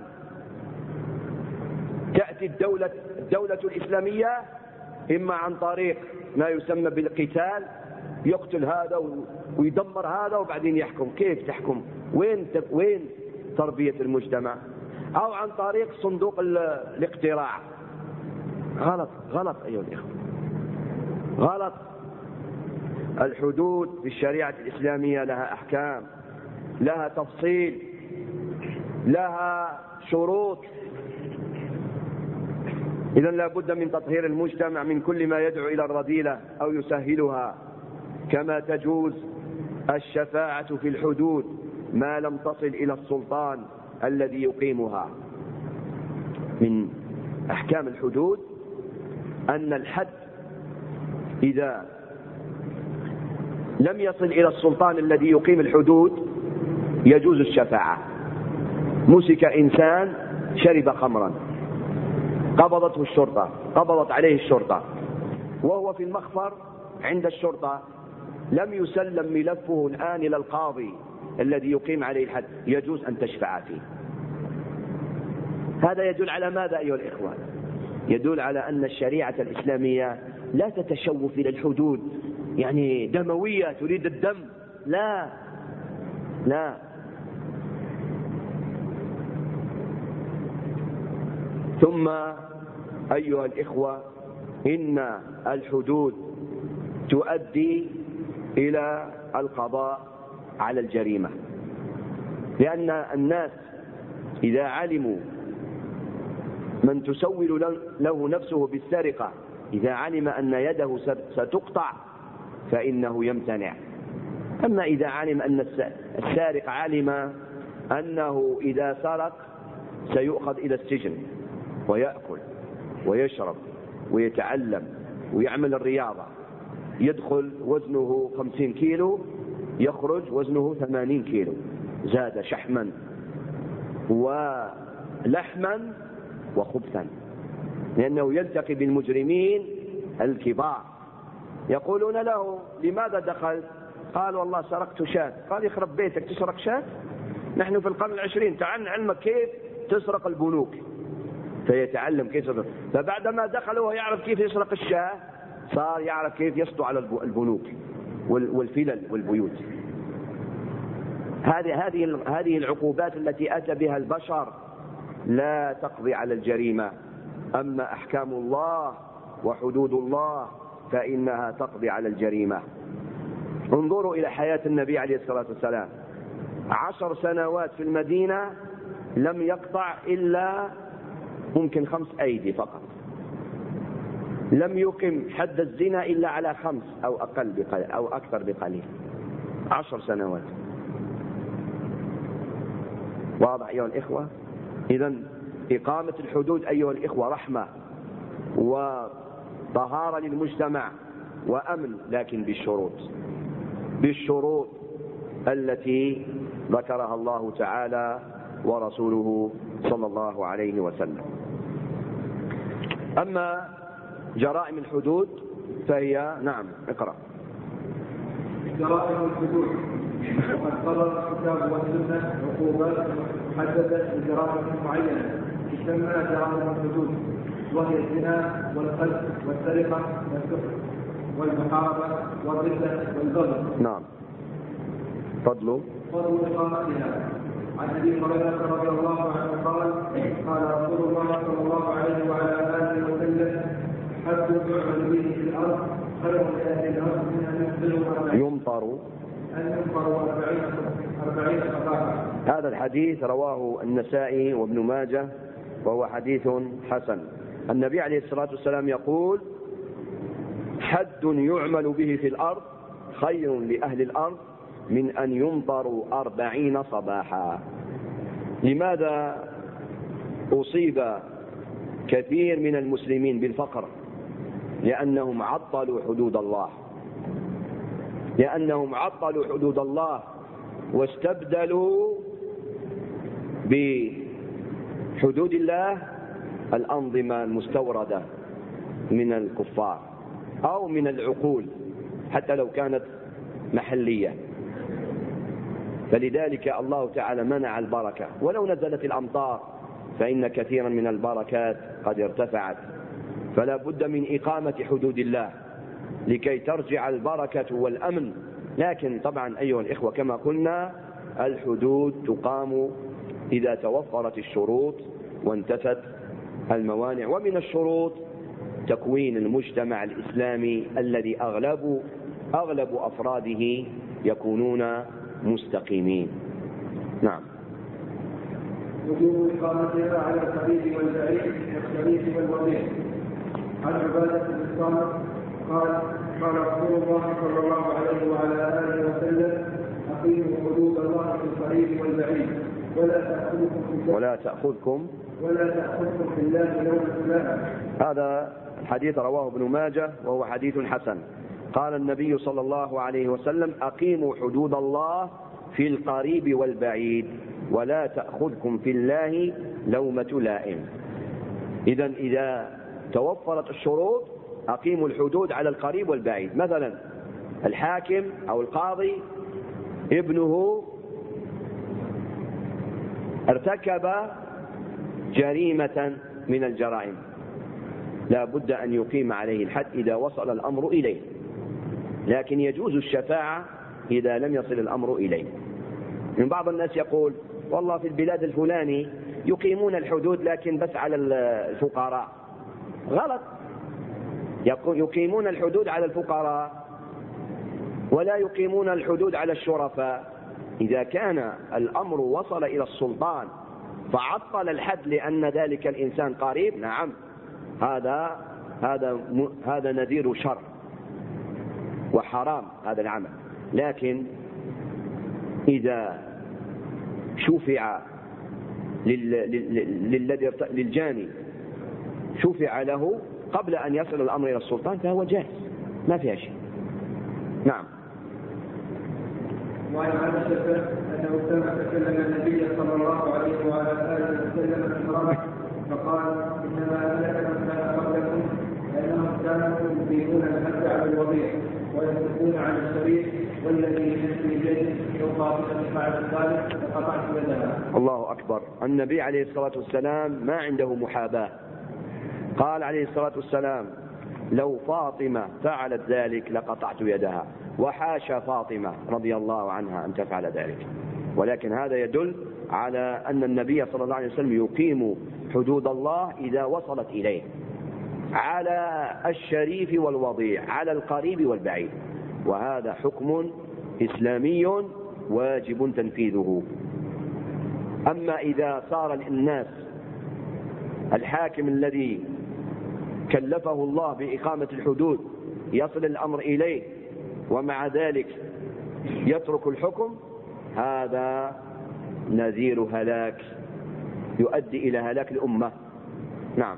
تأتي الدولة الإسلامية إما عن طريق ما يسمى بالقتال، يقتل هذا ويدمر هذا وبعدين يحكم. كيف تحكم؟ وين تربية المجتمع؟ أو عن طريق صندوق الاقتراع. غلط أيها الإخوة، غلط. الحدود في الشريعة الإسلامية لها أحكام، لها تفصيل، لها شروط. إذن لا بد من تطهير المجتمع من كل ما يدعو إلى الرذيلة أو يسهلها، كما تجوز الشفاعة في الحدود ما لم تصل إلى السلطان الذي يقيمها. من أحكام الحدود أن الحد إذا لم يصل إلى السلطان الذي يقيم الحدود يجوز الشفاعة. مسك إنسان شرب خمرا، قبضت عليه الشرطة وهو في المخفر عند الشرطة، لم يسلم ملفه الآن إلى القاضي الذي يقيم عليه الحد، يجوز أن تشفع فيه. هذا يدل على ماذا أيها الإخوة؟ يدل على أن الشريعة الإسلامية لا تتشوف إلى الحدود، يعني دموية تريد الدم، لا لا. ثم أيها الإخوة، إن الحدود تؤدي إلى القضاء على الجريمة، لأن الناس إذا علموا من تسول له نفسه بالسرقة، إذا علم أن يده ستقطع فإنه يمتنع. أما إذا علم أن السارق علم أنه إذا سرق سيؤخذ إلى السجن ويأكل ويشرب ويتعلم ويعمل الرياضة، يدخل وزنه 50 كيلو يخرج وزنه 80 كيلو، زاد شحما ولحما وخبثا، لأنه يلتقي بالمجرمين الكبار يقولون له لماذا دخلت؟ قال والله سرقت شاة. قال يخرب بيتك تسرق شاة؟ نحن في القرن 20، تعال نعلمك كيف تسرق البنوك. فيتعلم كيف يسرق، فبعدما دخل وهو يعرف كيف يسرق الشاة صار يعرف كيف يسطو على البنوك والفلل والبيوت. هذه العقوبات التي أتى بها البشر لا تقضي على الجريمة، أما أحكام الله وحدود الله فإنها تقضي على الجريمة. انظروا إلى حياة النبي عليه الصلاة والسلام، 10 سنوات في المدينة لم يقطع إلا ممكن 5 أيدي فقط، لم يقم حد الزنا إلا على 5 أو أقل بقليل أو أكثر بقليل، 10 سنوات. واضح أيها الإخوة؟ إذن إقامة الحدود أيها الإخوة رحمة وطهارة للمجتمع وأمن، لكن بالشروط التي ذكرها الله تعالى ورسوله صلى الله عليه وسلم. أما جرائم الحدود فهي نعم اقرأ. جرائم الحدود، وقد قرر الكتاب والسنة عقوبات محددة لجرائم معينة تسمى جرائم الحدود، وهي الزنا والقتل والسرقة والسحر والمحاربة والردة والبغي. نعم. فضل إقامتها. عن أبي هريرة رضي الله عنه قال قال رسول الله صلى الله عليه وعلى آله وسلم حد يعمل به في الأرض خير لأهل الأرض من أن يمطر 40 صباحا. هذا الحديث رواه النسائي وابن ماجه وهو حديث حسن. النبي عليه الصلاة والسلام يقول حد يعمل به في الأرض خير لأهل الأرض من أن يمطروا 40 صباحا. لماذا أصيب كثير من المسلمين بالفقر؟ لأنهم عطلوا حدود الله، لأنهم عطلوا حدود الله واستبدلوا بحدود الله الأنظمة المستوردة من الكفار أو من العقول حتى لو كانت محلية. فلذلك الله تعالى منع البركة، ولو نزلت الأمطار فإن كثيرا من البركات قد ارتفعت. فلا بد من إقامة حدود الله لكي ترجع البركة والأمن. لكن طبعا أيها الإخوة كما قلنا الحدود تقام إذا توفرت الشروط وانتفت الموانع. ومن الشروط تكوين المجتمع الإسلامي الذي أغلب أفراده يكونون مستقيمين. نعم. وجوب إقامتها على القريب والبعيد والشريف والوضيع. عن عبادة بن الصامت قال رسول الله صلى الله عليه وعلى آله وسلم أقيموا حدود الله في القريب والبعيد ولا تأخذكم في الله لومة لائم. هذا الحديث رواه ابن ماجه وهو حديث حسن. قال النبي صلى الله عليه وسلم أقيموا حدود الله في القريب والبعيد ولا تأخذكم في الله لومة لائم. إذن إذا توفرت الشروط أقيموا الحدود على القريب والبعيد. مثلا الحاكم أو القاضي ابنه ارتكب جريمة من الجرائم، لا بد أن يقيم عليه الحد إذا وصل الأمر إليه، لكن يجوز الشفاعة إذا لم يصل الأمر إليه. من بعض الناس يقول والله في البلاد الفلاني يقيمون الحدود لكن بس على الفقراء. غلط، يقيمون الحدود على الفقراء ولا يقيمون الحدود على الشرفاء. إذا كان الأمر وصل إلى السلطان فعطل الحد لأن ذلك الإنسان قريب، نعم، هذا نذير شر وحرام هذا العمل. لكن إذا شفع للجاني شفع له قبل أن يصل الأمر إلى السلطان فهو جاهز، ما فيها شيء. نعم. وعن عائشة أنه تكلم النبي صلى الله عليه وعلى آله وسلم في امرأة فقال إنما أهلك من كان قبلكم لأنهم كانوا يقيمون الحد على الوضيع ويمسكون على الشريف والذي يمشي بيده لو قاطعت بعد ذلك لقطعت يدها. الله أكبر. النبي عليه الصلاة والسلام ما عنده محاباة، قال عليه الصلاة والسلام لو فاطمة فعلت ذلك لقطعت يدها، وحاشا فاطمة رضي الله عنها أن تفعل ذلك. ولكن هذا يدل على أن النبي صلى الله عليه وسلم يقيم حدود الله إذا وصلت إليه، على الشريف والوضيع، على القريب والبعيد، وهذا حكم إسلامي واجب تنفيذه. أما إذا صار الناس الحاكم الذي كلفه الله بإقامة الحدود يصل الأمر إليه ومع ذلك يترك الحكم، هذا نذير هلاك يؤدي إلى هلاك الأمة. نعم.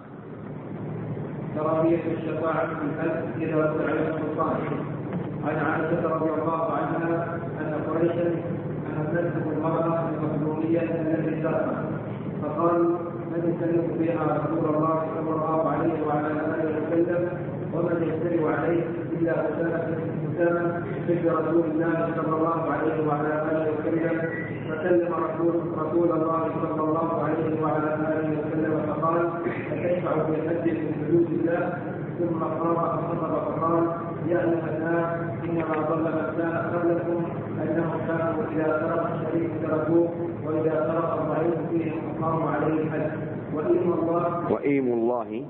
كراهية الشفاعة في الحد إذا وسع السلطان. عن عائشة رضي الله عنها أن قريشا أهمتهم المرأة المظلومية التي سرقت، فقالوا من يكلف بها رسول الله صلى الله عليه وعلى آله وسلم ومن يشتري عليه إلا أسامة بنت رسول الله صلى الله عليه وعلى آله وسلم. فكلم رسول الله صلى الله عليه وعلى آله وسلم فقال أتشفع في حد من حدود الله؟ ثم قام فخطب فقال يا أيها الناس إنما ضل من كان قبلكم أنهم كانوا إذا سرق الشريف تركوه وإذا سرق الضعيف فيهم أقاموا عليه الحد. وإيم الله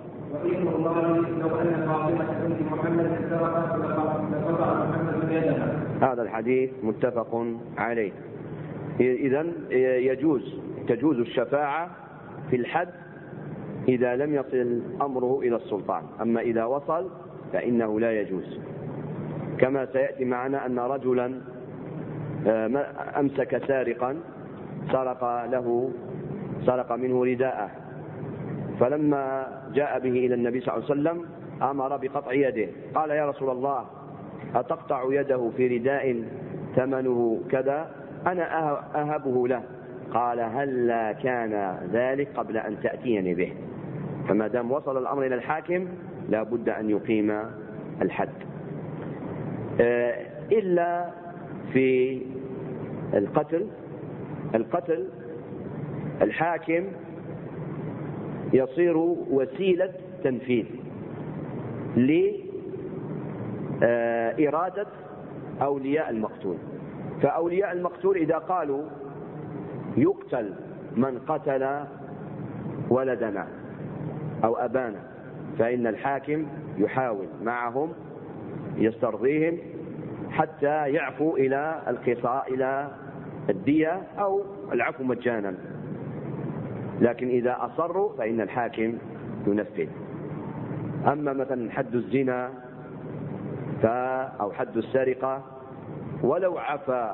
لو أن فاطمة بنت محمد سرقت لقطع محمد يدها. هذا الحديث متفق عليه. إذن تجوز الشفاعة في الحد إذا لم يصل أمره إلى السلطان، أما إذا وصل فإنه لا يجوز. كما سيأتي معنا أن رجلا أمسك سارقا سرق منه رداءه، فلما جاء به إلى النبي صلى الله عليه وسلم أمر بقطع يده. قال يا رسول الله أتقطع يده في رداء ثمنه كذا؟ أنا أهبه له. قال هلا كان ذلك قبل أن تأتيني به. فما دام وصل الأمر إلى الحاكم لا بد أن يقيم الحد، إلا في القتل الحاكم يصير وسيلة تنفيذ لإرادة أولياء المقتول. فأولياء المقتول إذا قالوا يقتل من قتل ولدنا أو أبانا، فإن الحاكم يحاول معهم يسترضيهم حتى يعفوا إلى القصاص، إلى الدية أو العفو مجانا. لكن إذا أصروا فإن الحاكم ينفذ. أما مثلا حد الزنا أو حد السرقة ولو عفى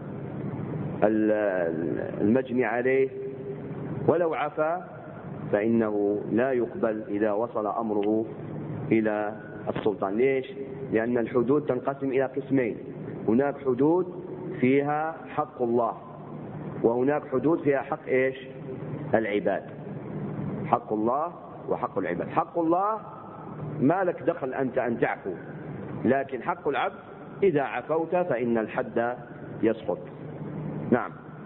المجني عليه ولو عفى فإنه لا يقبل إذا وصل أمره إلى السلطان. ليش؟ لأن الحدود تنقسم إلى قسمين، هناك حدود فيها حق الله وهناك حدود فيها حق إيش؟ العباد. حق الله وحق العباد. حق الله ما لك دخل أنت أن تعفو، لكن حق العبد إذا عفوت فإن الحد يسقط. نعم.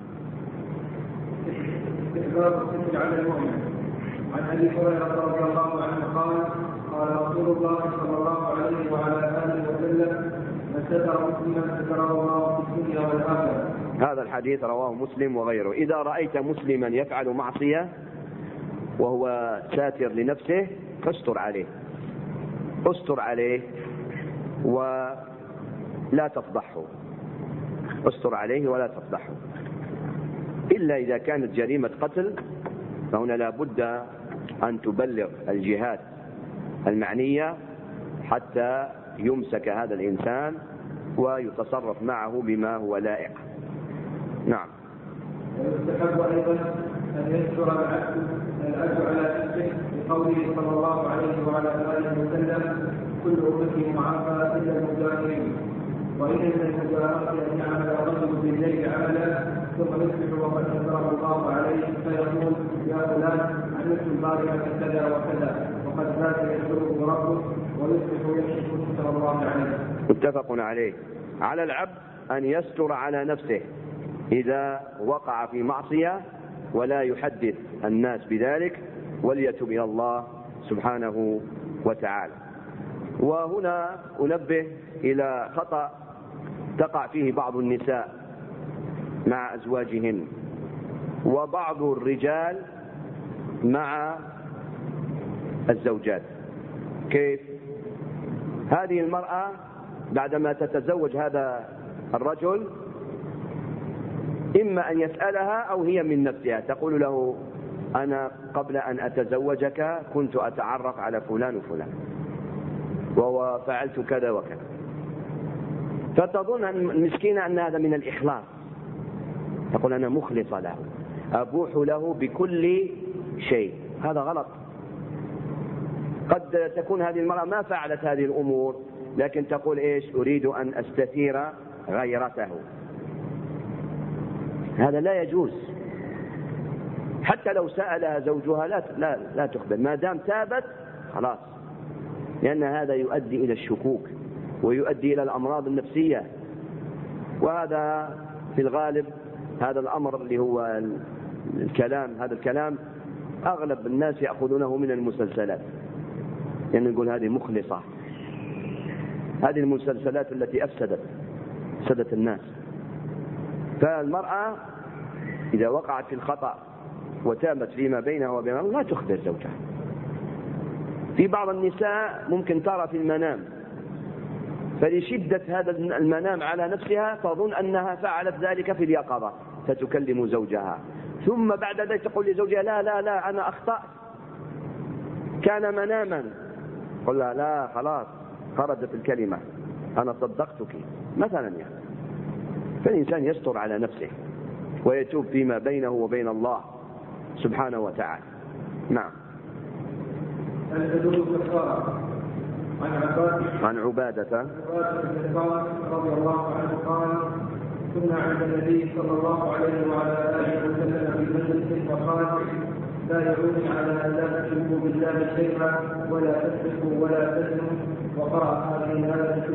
على المؤمن. عن أبي هريرة رضي الله عنه قال قال رسول الله صلى الله عليه وعلى آله وسلم من ستر مسلما ستره الله في الدنيا والآخرة. هذا الحديث رواه مسلم وغيره. إذا رأيت مسلما يفعل معصية وهو ساتر لنفسه فاستر عليه، استر عليه ولا تفضحه، استر عليه ولا تفضحه، إلا إذا كانت جريمة قتل فهنا لا بد أن تبلغ الجهات المعنية حتى يمسك هذا الإنسان ويتصرف معه بما هو لائق. نعم. ويستحب أيضا أن يذكر الأجر على نفسه بقوله صلى الله عليه وعلى آله وسلم كل أمتي معافى إلا المجاهرين. وإن من المجاهرة أن يعمل الرجل بالليل عملا ثم يصبح وقد ستره الله عليه فيقول يا فلان عملت البارحة كذا وكذا وقد زاد يستره ربه ويصبح يكشف ستر الله عليه. متفق عليه. على العبد أن يستر على نفسه إذا وقع في معصية ولا يحدث الناس بذلك، وليتوب إلى الله سبحانه وتعالى. وهنا أنبه إلى خطأ تقع فيه بعض النساء مع أزواجهن وبعض الرجال مع الزوجات. كيف؟ هذه المرأة بعدما تتزوج هذا الرجل إما أن يسألها أو هي من نفسها تقول له أنا قبل أن أتزوجك كنت أتعرف على فلان وفلان وفعلت كذا وكذا، فتظن المسكينة أن هذا من الإخلاص، تقول أنا مخلصة له أبوح له بكل شيء. هذا غلط. قد تكون هذه المرأة ما فعلت هذه الأمور لكن تقول إيش؟ أريد أن أستثير غيرته. هذا لا يجوز. حتى لو سألها زوجها لا تخبر، ما دام تابت خلاص، لأن هذا يؤدي إلى الشكوك ويؤدي إلى الأمراض النفسية. وهذا في الغالب هذا الأمر اللي هو الكلام، هذا الكلام أغلب الناس يأخذونه من المسلسلات، يعني نقول هذه مخلصة. هذه المسلسلات التي أفسدت الناس. فالمرأة إذا وقعت في الخطأ وتابت فيما بينها وبين الله لا تخبر زوجها. في بعض النساء ممكن ترى في المنام فلشدة هذا المنام على نفسها تظن أنها فعلت ذلك في اليقظة فتكلم زوجها، ثم بعد ذلك تقول لزوجها لا أنا أخطأت كان مناما. قل لها لا خلاص خرجت الكلمة أنا صدقتك مثلا. يعني فالإنسان يستر على نفسه ويتوب فيما بينه وبين الله سبحانه وتعالى. نعم. عن عبادة رضي الله عنه قال كنا عند النبي صلى الله عليه وعلى آله وسلم في مجلس فقال لا يعوني على أن لا تشركوا بالله شيئا ولا تسرقوا ولا تزنوا، وقرأ هذه الآية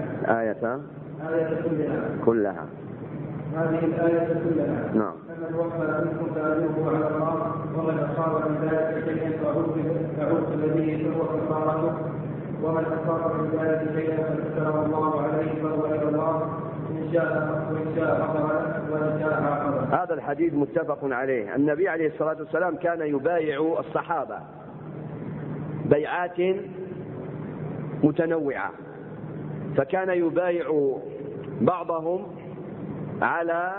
كلها هذه الآية كلها. نعم. فمن وفى منكم فأجره على الله ومن أصاب من ذلك شيئا فعوقب به فهو كفارته ومن أصاب من ذلك شيئا فذكره الله عليه فهو إلى الله إن شاء غفر وإن شاء عاقب. هذا الحديث متفق عليه. النبي عليه الصلاة والسلام كان يبايع الصحابة بيعات متنوعة، فكان يبايع بعضهم على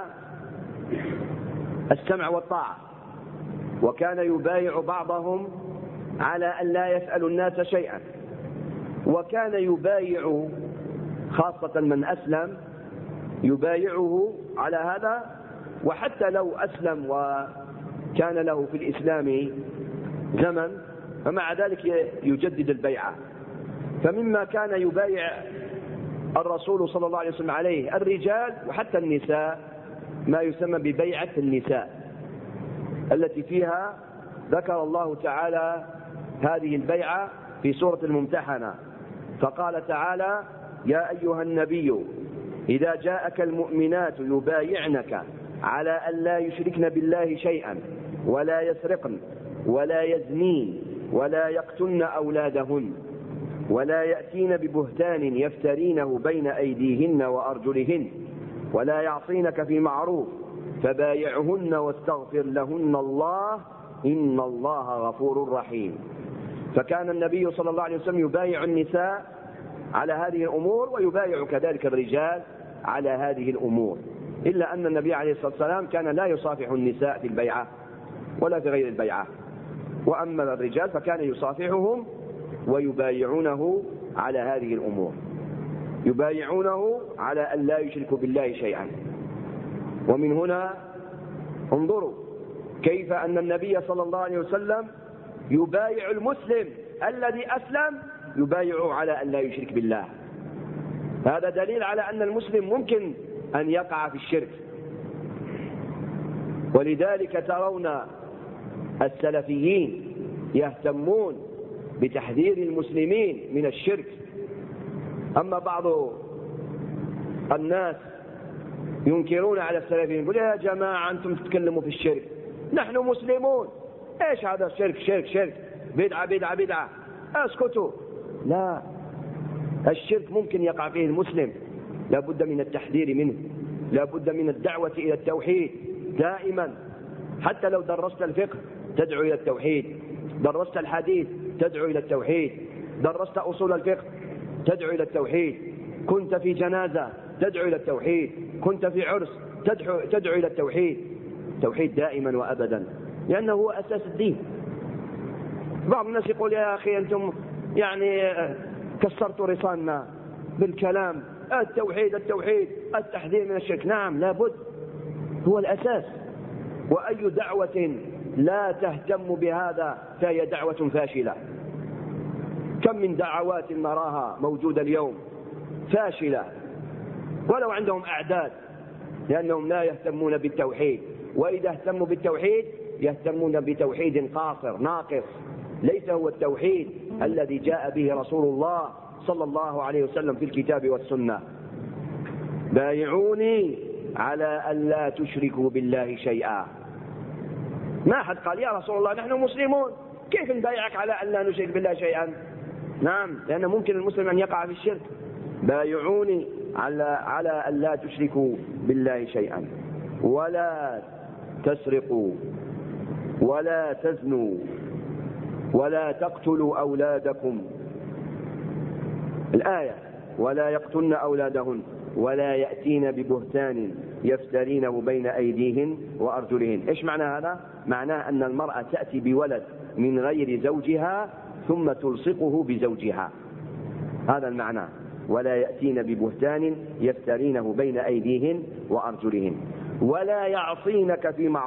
السمع والطاعة، وكان يبايع بعضهم على أن لا يسأل الناس شيئا، وكان يبايع خاصة من أسلم يبايعه على هذا، وحتى لو أسلم وكان له في الإسلام زمن فمع ذلك يجدد البيعة. فمما كان يبايع الرسول صلى الله عليه وسلم عليه الرجال وحتى النساء ما يسمى ببيعة النساء، التي فيها ذكر الله تعالى هذه البيعة في سورة الممتحنة، فقال تعالى يا أيها النبي إذا جاءك المؤمنات يبايعنك على أن لا يشركن بالله شيئا ولا يسرقن ولا يزنين ولا يقتلن أولادهن ولا يأتين ببهتان يفترينه بين أيديهن وأرجلهن ولا يعصينك في معروف فبايعهن واستغفر لهن الله إن الله غفور رحيم. فكان النبي صلى الله عليه وسلم يبايع النساء على هذه الأمور ويبايع كذلك الرجال على هذه الأمور، إلا أن النبي عليه الصلاة والسلام كان لا يصافح النساء في البيعة ولا في غير البيعة، وأما الرجال فكان يصافحهم ويبايعونه على هذه الأمور، يبايعونه على أن لا يشركوا بالله شيئا. ومن هنا انظروا كيف أن النبي صلى الله عليه وسلم يبايع المسلم الذي أسلم، يبايع على أن لا يشرك بالله. هذا دليل على أن المسلم ممكن أن يقع في الشرك. ولذلك ترون السلفيين يهتمون بتحذير المسلمين من الشرك. أما بعض الناس ينكرون على السلفيين، يقول يا جماعة أنتم تتكلموا في الشرك، نحن مسلمون، إيش هذا الشرك؟ شرك بدعة بدعة بدعة، اسكتوا. لا، الشرك ممكن يقع فيه المسلم، لا بد من التحذير منه، لا بد من الدعوة إلى التوحيد دائما. حتى لو درست الفقه تدعو إلى التوحيد، درست الحديث تدعو إلى التوحيد، درست أصول الفقه تدعو إلى التوحيد، كنت في جنازة تدعو إلى التوحيد، كنت في عرس تدعو إلى التوحيد. توحيد دائما وأبدا، لأنه هو أساس الدين. بعض الناس يقول يا أخي أنتم يعني كسرتوا رصاننا بالكلام، التوحيد التحذير من الشرك. نعم، لابد، هو الأساس. وأي دعوة لا تهتم بهذا فهي دعوة فاشلة. كم من دعوات نراها موجودة اليوم فاشلة ولو عندهم أعداد، لأنهم لا يهتمون بالتوحيد. وإذا اهتموا بالتوحيد يهتمون بتوحيد قاصر ناقص، ليس هو التوحيد الذي جاء به رسول الله صلى الله عليه وسلم في الكتاب والسنة. بايعوني على أن لا تشركوا بالله شيئا. ما أحد قال يا رسول الله نحن مسلمون، كيف نبايعك على أن لا نشرك بالله شيئا؟ نعم، لأن ممكن المسلم أن يقع في الشرك. بايعوني على أن لا تشركوا بالله شيئا ولا تسرقوا ولا تزنوا ولا تقتلوا أولادكم. الآية ولا يقتلن أولادهن ولا يأتين ببهتان يفترينه بين أيديهن وأرجلهن. إيش معنى هذا؟ معناه أن المرأة تأتي بولد من غير زوجها ثم تلصقه بزوجها، هذا المعنى. ولا يأتين ببهتان يفترينه بين أيديهن وأرجلهن ولا يعصينك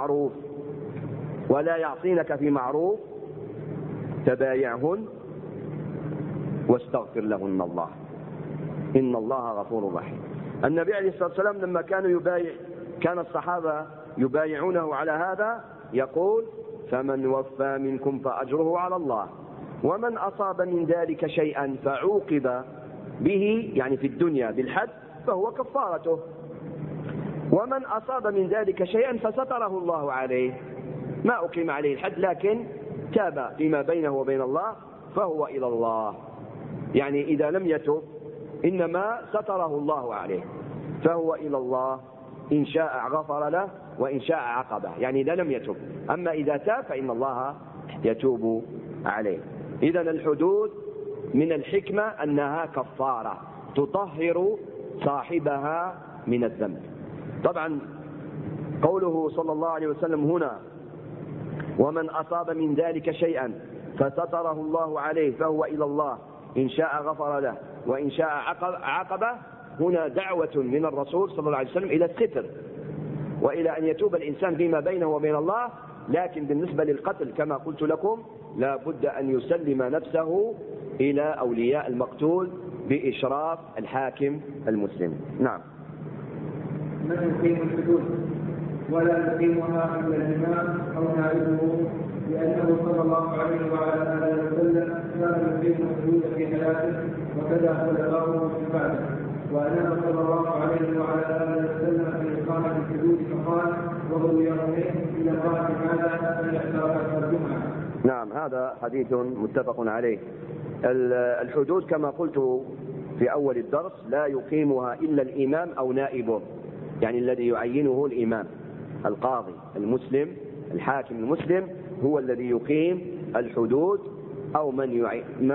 في معروف تبايعهن واستغفر لهن الله إن الله غفور رحيم. النبي عليه الصلاة والسلام لما كان الصحابة يبايعونه على هذا يقول فمن وفى منكم فأجره على الله ومن أصاب من ذلك شيئا فعوقب به يعني في الدنيا بالحد فهو كفارته، ومن أصاب من ذلك شيئا فستره الله عليه، ما أقيم عليه الحد لكن تاب فيما بينه وبين الله فهو إلى الله. يعني إذا لم يتب إنما ستره الله عليه فهو إلى الله، إن شاء غفر له وإن شاء عاقبه، يعني إذا لم يتب. أما إذا تاب فإن الله يتوب عليه. إذا الحدود من الحكمة أنها كفارة تطهر صاحبها من الذنب. طبعا قوله صلى الله عليه وسلم هنا ومن أصاب من ذلك شيئا فستره الله عليه فهو إلى الله إن شاء غفر له وإن شاء عاقبه، هنا دعوة من الرسول صلى الله عليه وسلم إلى الستر وإلى أن يتوب الإنسان فيما بينه وبين الله. لكن بالنسبة للقتل كما قلت لكم لا بد أن يسلم نفسه إلى أولياء المقتول بإشراف الحاكم المسلم. نعم. من يقيم الحدود ولا يقيمها إلا الإمام أو نائبه، لأنه صلى الله عليه وعلى آله وسلم كان يقيم الحدود في حياته وكذا خلفاؤه من بعده، وأنام صلى الله عليه وعلى آله وسلم في إقامة الحدود فقال: وهو يومين إلى امرأة هذا أن يحترق الجمعة. نعم، هذا حديث متفق عليه. الحدود كما قلت في أول الدرس لا يقيمها إلا الإمام أو نائبه، يعني الذي يعينه الإمام القاضي المسلم الحاكم المسلم هو الذي يقيم الحدود أو من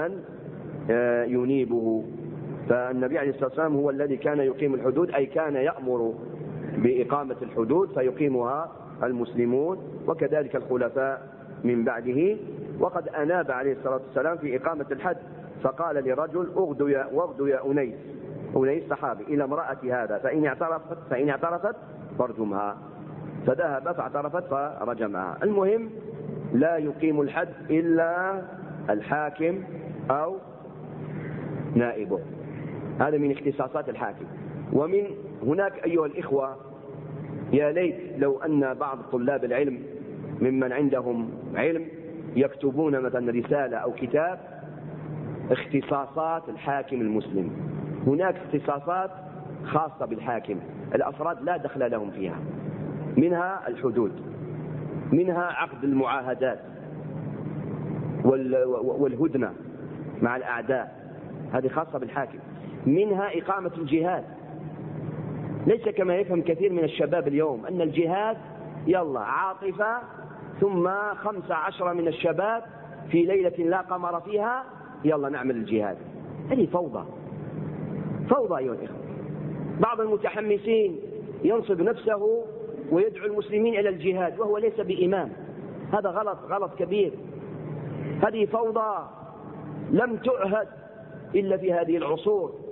ينيبه. فالنبي عليه الصلاة والسلام هو الذي كان يقيم الحدود، أي كان يأمر بإقامة الحدود فيقيمها المسلمون، وكذلك الخلفاء من بعده. وقد أناب عليه الصلاة والسلام في إقامة الحد، فقال لرجل: اغدو يا أنيس صحابي إلى امرأة هذا فإن اعترفت فارجمها. فذهب فاعترفت فرجمها. المهم لا يقيم الحد إلا الحاكم أو نائبه، هذا من اختصاصات الحاكم. ومن هناك أيها الإخوة، يا ليت لو أن بعض طلاب العلم ممن عندهم علم يكتبون مثلا رسالة أو كتاب اختصاصات الحاكم المسلم. هناك اختصاصات خاصة بالحاكم، الأفراد لا دخل لهم فيها، منها الحدود، منها عقد المعاهدات والهدنة مع الأعداء، هذه خاصة بالحاكم، منها إقامة الجهاد. ليس كما يفهم كثير من الشباب اليوم أن الجهاد يلا عاطفة، ثم 15 من الشباب في ليلة لا قمر فيها يلا نعمل الجهاد. هذه فوضى أيها الإخوة. بعض المتحمسين ينصب نفسه ويدعو المسلمين إلى الجهاد وهو ليس بإمام، هذا غلط كبير. هذه فوضى لم تعهد إلا في هذه العصور،